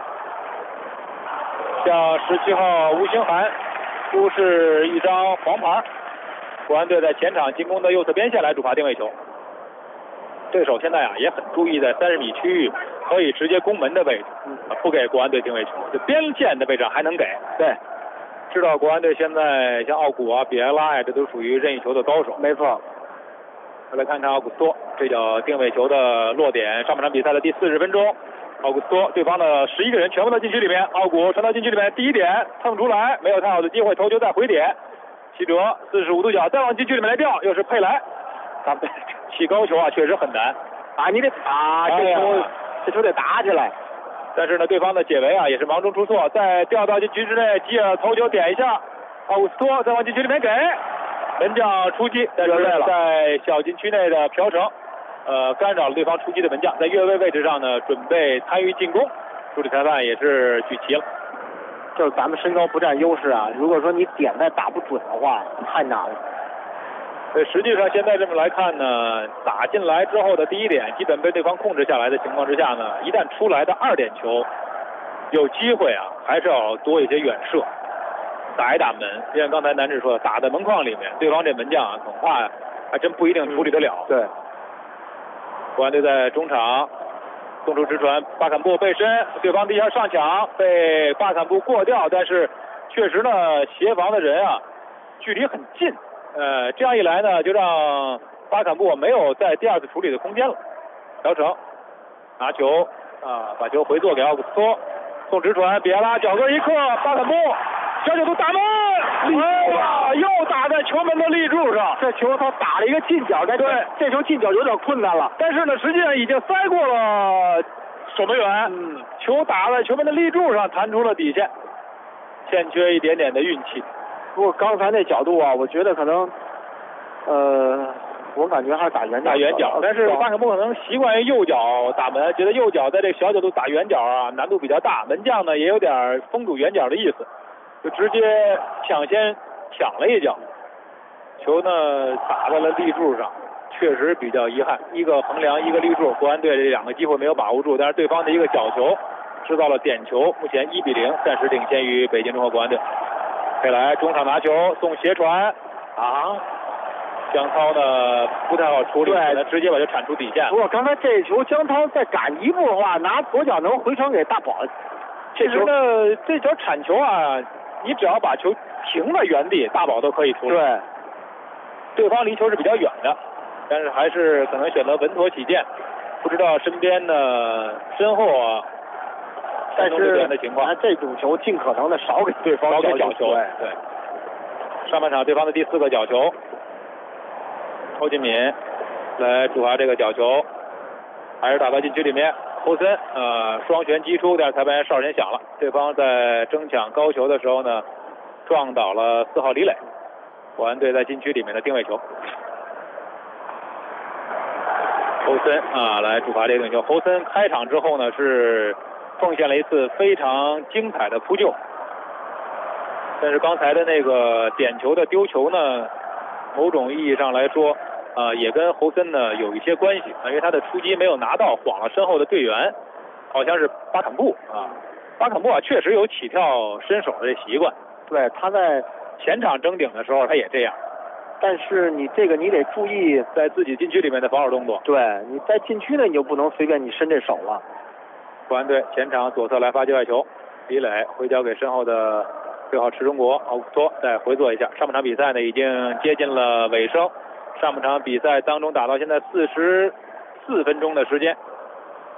向17号吴兴涵出示一张黄牌。国安队在前场进攻的右侧边线来主罚定位球。对手现在也很注意在30米区域可以直接攻门的位置，不给国安队定位球，就边线的位置还能给。对，知道国安队现在像奥古比埃拉这都属于任意球的高手。没错。来看看奥古斯托这脚定位球的落点，上半场比赛的第40分钟，奥古斯托对方的11个人全部到禁区里面，奥古传到禁区里面，第一点蹭出来，没有太好的机会，头球再回点，齐哲45度角再往禁区里面来吊，又是佩莱。起高球确实很难你得这球得打起来。但是呢，对方的解围也是忙中出错，再掉到禁区之内，吉尔头球点一下，奥古斯托再往禁区里面给门将出击，但是在小禁区内的朴成干扰了对方出击的门将，在越位位置上呢准备参与进攻，助理裁判也是举旗了。就是咱们身高不占优势如果说你点再打不准的话，太难了。实际上现在这么来看呢，打进来之后的第一点基本被对方控制下来的情况之下呢，一旦出来的2点球有机会还是要多一些远射，打一打门。就像刚才南志说的，打在门框里面，对方这门将恐怕还真不一定处理得了。对，国安队在中场送出直传，巴坎布背身，对方第一下上抢被巴坎布过掉，但是确实呢协防的人距离很近。这样一来呢，就让巴坎布没有在第二次处理的空间了。姚成拿球把球回做给奥古斯托，送直传，比埃拉脚跟一刻，巴坎布小角度打门，又打在球门的立柱上。这球他打了一个近角，对，这球近角有点困难了，但是呢，实际上已经塞过了守门员，球打在球门的立柱上，弹出了底线，欠缺一点点的运气。不过刚才那角度我觉得可能，我感觉还是打远角，但是巴坎布可能习惯于右脚打门，觉得右脚在这个小角度打远角难度比较大，门将呢也有点封堵远角的意思，就直接抢了一脚，球呢打在了立柱上，确实比较遗憾，一个横梁一个立柱，国安队这2个机会没有把握住，但是对方的一个角球制造了点球，目前1-0，暂时领先于北京中赫国安队。佩莱中场拿球送斜传江涛呢不太好处理，对，直接把球铲出底线。不过刚才这球江涛再赶一步的话，拿左脚能回传给大宝。其实呢，这脚铲球你只要把球停在原地，大宝都可以处理。对方离球是比较远的，但是还是可能选择稳妥起见，不知道身边的身后但是这种球尽可能的少给对方角球。对，上半场对方的第4个角球，欧金敏来主罚这个角球，还是打到禁区里面。侯森双拳击出，但是裁判员哨声响了，对方在争抢高球的时候呢，撞倒了4号李磊。国安队在禁区里面的定位球，侯森来主罚这个定位球。侯森开场之后呢是奉献了一次非常精彩的扑救，但是刚才的那个点球的丢球呢，某种意义上来说也跟侯森呢有一些关系，因为他的出击没有拿到，晃了身后的队员，好像是巴坎布巴坎布确实有起跳伸手的这习惯，对，他在前场争顶的时候他也这样，但是你这个你得注意在自己禁区里面的防守动作，对，你在禁区呢你就不能随便你伸这手了。国安队前场左侧来发界外球，李磊回交给身后的6号池中国，奥古斯托再回做一下。上半场比赛呢已经接近了尾声，上半场比赛当中打到现在44分钟的时间，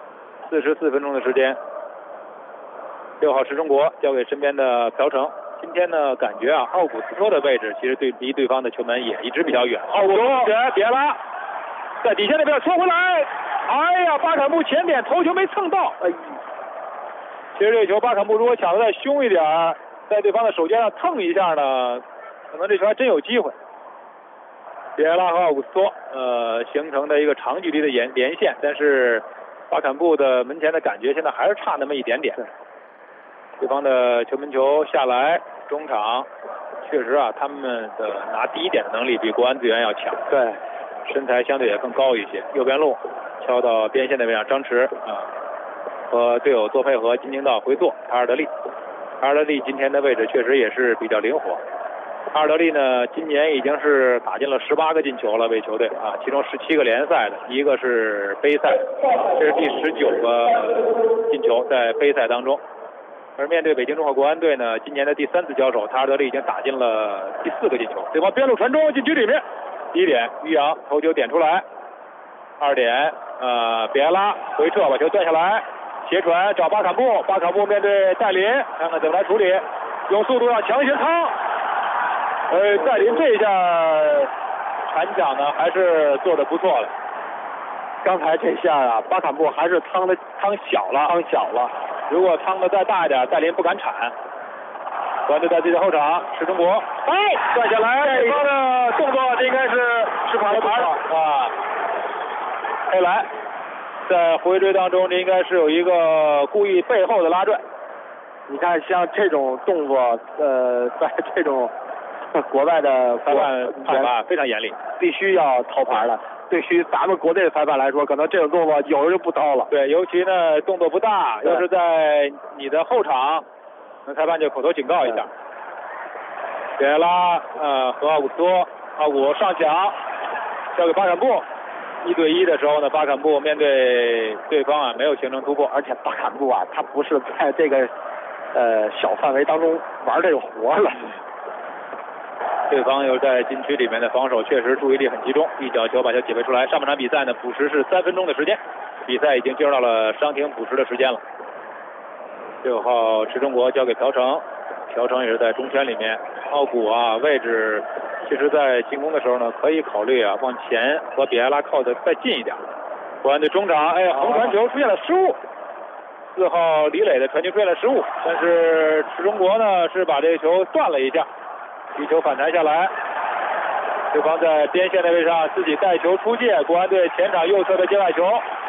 44分钟的时间。6号是中国交给身边的朴成。今天呢，感觉啊，奥古斯托的位置其实离对方的球门也一直比较远。奥古斯托别拉，在底线那边戳回来，哎呀，巴坎布前点头球没蹭到。哎，其实这球巴坎布如果抢得再凶一点，在对方的手尖上蹭一下呢，可能这球还真有机会。别拉和奥古斯托形成的一个长距离的连线，但是巴坎布的门前的感觉现在还是差那么一点点。对方的球门球下来，中场确实啊，他们的拿第一点的能力比国安队员要强。对，身材相对也更高一些。右边路敲到边线那边，张弛和队友做配合，金京道回做塔尔德利。塔尔德利今天的位置确实也是比较灵活。塔尔德利呢，今年已经是打进了18个进球了，为球队啊，其中17个联赛的，一个是杯赛，这是第19个进球在杯赛当中。而面对北京中赫国安队呢，今年的第3次交手，塔尔德利已经打进了第4个进球。对方边路传中，禁区里面，第1点，于洋头球点出来，2点，别拉回撤把球断下来，斜传找巴坎布，巴坎布面对戴林，看看怎么来处理，用速度要强行趟，戴林这一下铲抢呢还是做得不错的。刚才这下啊，巴坎布还是趟小了。如果趟的再大一点，戴林不敢铲。国安队在自己的后场，是中国，断下来，对方的动作这应该是跑了牌啊。黑来在回追当中，这应该是有一个故意背后的拉拽。你看，像这种动作，在这种国外的裁判非常严厉，必须要掏牌了。对于咱们国内的裁判来说，可能这种动作有人就不掏了。对，尤其呢动作不大，要是在你的后场，那裁判就口头警告一下。别拉和奥古斯托，奥古上抢，交给巴坎布，1对1的时候呢，巴坎布面对对方啊没有形成突破，而且巴坎布啊他不是在这个小范围当中玩这个活了。对方又在禁区里面的防守确实注意力很集中，一脚球把球解围出来。上半场比赛呢，补时是3分钟的时间，比赛已经进入到了伤停补时的时间了。6号池中国交给朴成，朴成也是在中圈里面。奥古啊位置其实在进攻的时候呢，可以考虑啊往前和比埃拉靠得再近一点。国安队中场横传球出现了失误，4号李磊的传球出现了失误，但是池中国呢是把这个球断了一下。踢球反弹下来，对方在边线的位置上自己带球出界，国安队前场右侧的界外球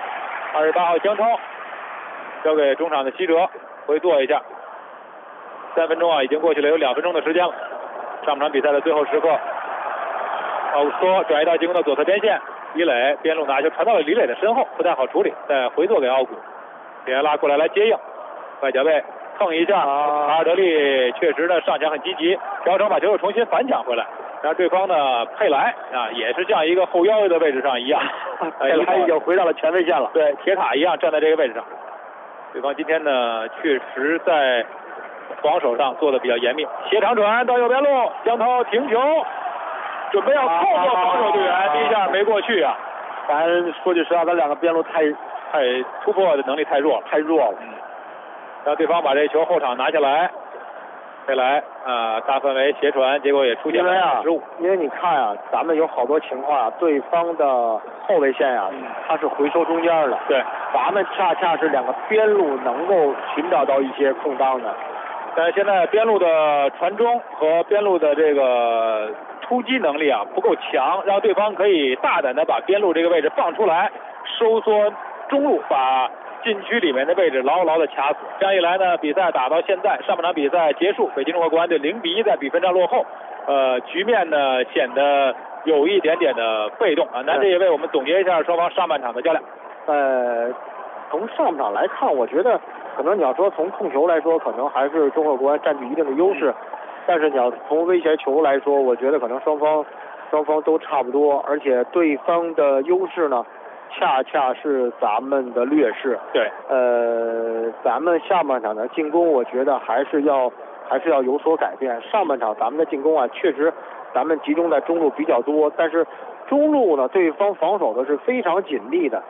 ，28号江涛交给中场的西哲回做一下。3分钟啊，已经过去了，有2分钟的时间了。上半场比赛的最后时刻，奥古斯托转移到进攻的左侧边线，李磊边路拿球传到了李磊的身后，不太好处理，再回做给奥古，别拉过来接应，外脚背蹭一下，塔尔德利确实呢上抢很积极，朴成把球又重新反抢回来，然后对方呢佩莱啊也是像一个后腰的位置上一样，佩莱已经回到了前卫线了，对，铁塔一样站在这个位置上。对方今天呢确实在防守上做的比较严密，斜长传到右边路，江涛停球，准备要扣过防守队员，第一下没过去啊。咱说句实话，咱2个边路太突破的能力太弱了。让对方把这球后场拿下来，佩莱大范围斜传，结果也出现了失误。因为你看啊，咱们有好多情况啊，对方的后卫线啊，他是回收中间的，对，咱们恰恰是2个边路能够寻找到一些空当的。但是现在边路的传中和边路的这个突击能力啊不够强，让对方可以大胆的把边路这个位置放出来，收缩中路，把禁区里面的位置牢牢的卡死。这样一来呢，比赛打到现在，上半场比赛结束，北京中赫国安队0-1在比分上落后，局面呢显得有一点点的被动啊。南这也为我们总结一下双方上半场的较量。从上半场来看，我觉得可能你要说从控球来说，可能还是中赫国安占据一定的优势，但是你要从威胁球来说，我觉得可能双方都差不多，而且对方的优势呢恰恰是咱们的劣势。对，咱们下半场的进攻，我觉得还是要有所改变。上半场咱们的进攻啊，确实咱们集中在中路比较多，但是中路呢，对方防守的是非常紧密的。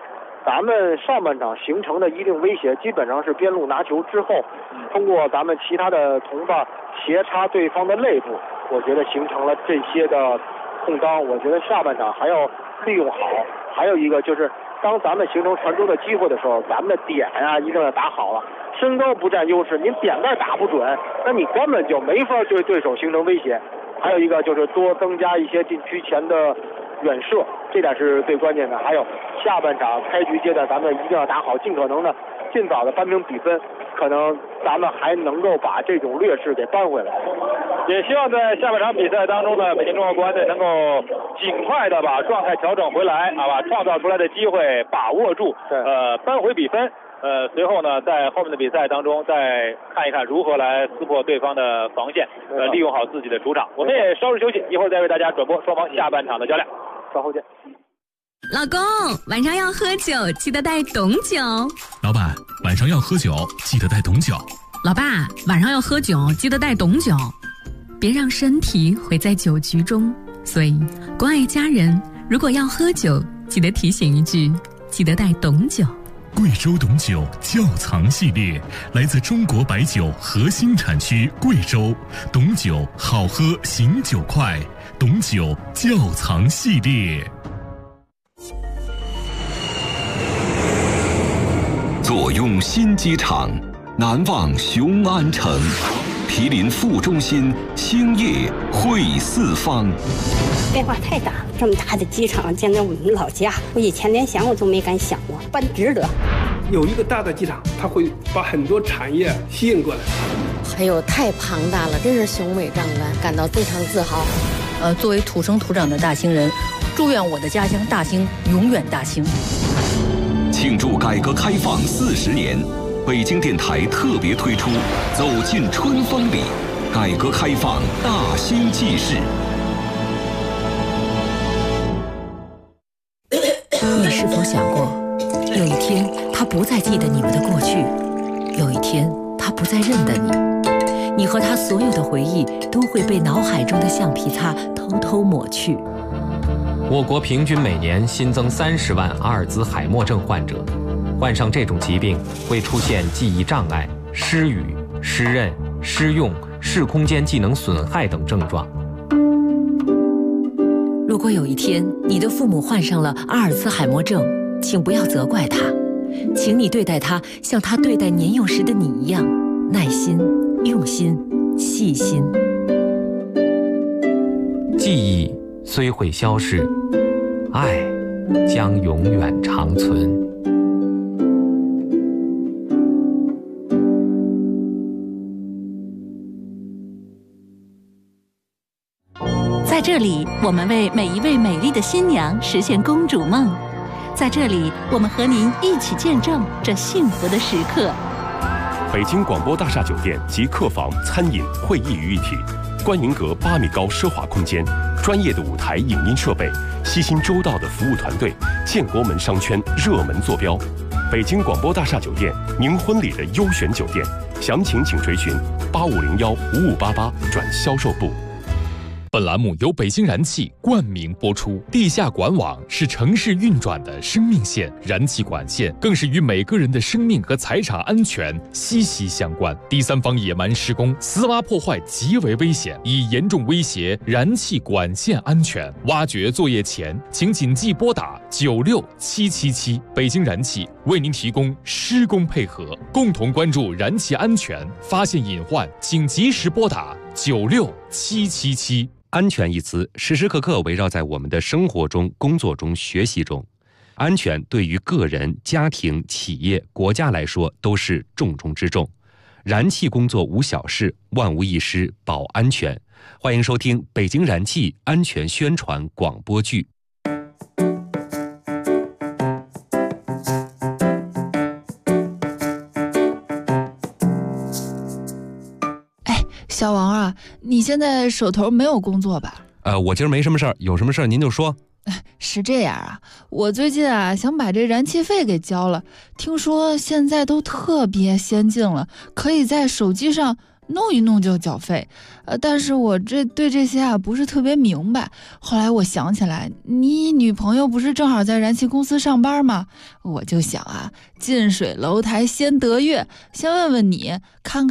咱们上半场形成的一定威胁，基本上是边路拿球之后，通过咱们其他的同伴斜插对方的肋部，我觉得形成了这些的空当。我觉得下半场还要利用好。还有一个就是，当咱们形成传中的机会的时候，咱们的点啊一定要打好了。身高不占优势，您点盖打不准，那你根本就没法对对手形成威胁。还有一个就是多增加一些禁区前的远射，这点是最关键的。还有下半场开局阶段，咱们一定要打好，尽可能的尽早的扳平比分，可能咱们还能够把这种劣势给扳回来。 也希望在下半场比赛当中呢，北京中国国安队能够尽快的把状态调整回来啊，把创造出来的机会把握住，扳回比分。随后呢，在后面的比赛当中再看一看如何来撕破对方的防线，利用好自己的主场。我们也稍事休息，一会儿再为大家转播双方下半场的较量。 稍后见。 老公，晚上要喝酒，记得带董酒。 老板，晚上要喝酒，记得带董酒。 老爸，晚上要喝酒，记得带董酒。别让身体毁在酒局中。所以，关爱家人，如果要喝酒，记得提醒一句，记得带董酒。 贵州董酒窖藏系列来自中国白酒核心产区贵州，董酒好喝醒酒快，董酒窖藏系列。 坐拥新机场，难忘雄安城，毗邻副中心，兴业汇四方。 变化太大了，这么大的机场建在我们老家，我以前连想我都没敢想过，办值得。 有一个大的机场，它会把很多产业吸引过来。 还有太庞大了，真是雄伟壮观，感到非常自豪。 作为土生土长的大兴人，祝愿我的家乡大兴永远大兴。 庆祝改革开放40年，北京电台特别推出《走进春风里》，改革开放大兴纪事。 你是否想过，有一天他不再记得你们的过去，有一天他不再认得你，你和他所有的回忆都会被脑海中的橡皮擦偷偷抹去。 我国平均每年新增30万阿尔兹海默症患者，患上这种疾病会出现记忆障碍、失语、失认、失用、视空间技能损害等症状。 如果有一天你的父母患上了阿尔兹海默症，请不要责怪他，请你对待他像他对待年幼时的你一样，耐心、用心、细心。 记忆虽会消逝，爱将永远长存。 在这里，我们为每一位美丽的新娘实现公主梦。在这里，我们和您一起见证这幸福的时刻。 北京广播大厦酒店集客房、餐饮、会议于一体，观云阁8米高奢华空间，专业的舞台影音设备，悉心周到的服务团队，建国门商圈热门坐标。北京广播大厦酒店，您婚礼的优选酒店，详情请垂询8501-5588转销售部。 本栏目由北京燃气冠名播出。地下管网是城市运转的生命线，燃气管线更是与每个人的生命和财产安全息息相关。第三方野蛮施工、私挖破坏极为危险，已严重威胁燃气管线安全。挖掘作业前，请谨记拨打96777。北京燃气为您提供施工配合，共同关注燃气安全，发现隐患，请及时拨打96777。 安全一词时时刻刻围绕在我们的生活中、工作中、学习中。安全对于个人、家庭、企业、国家来说都是重中之重。燃气工作无小事，万无一失保安全。欢迎收听北京燃气安全宣传广播剧。 小王啊，你现在手头没有工作吧？ 我今儿没什么事儿，有什么事儿您就说。 是这样啊，我最近想把这燃气费给交了，听说现在都特别先进了，可以在手机上弄一弄就缴费。但是我对这些啊不是特别明白。后来我想起来，你女朋友不是正好在燃气公司上班吗？我就想啊，近水楼台先得月，先问问你，看看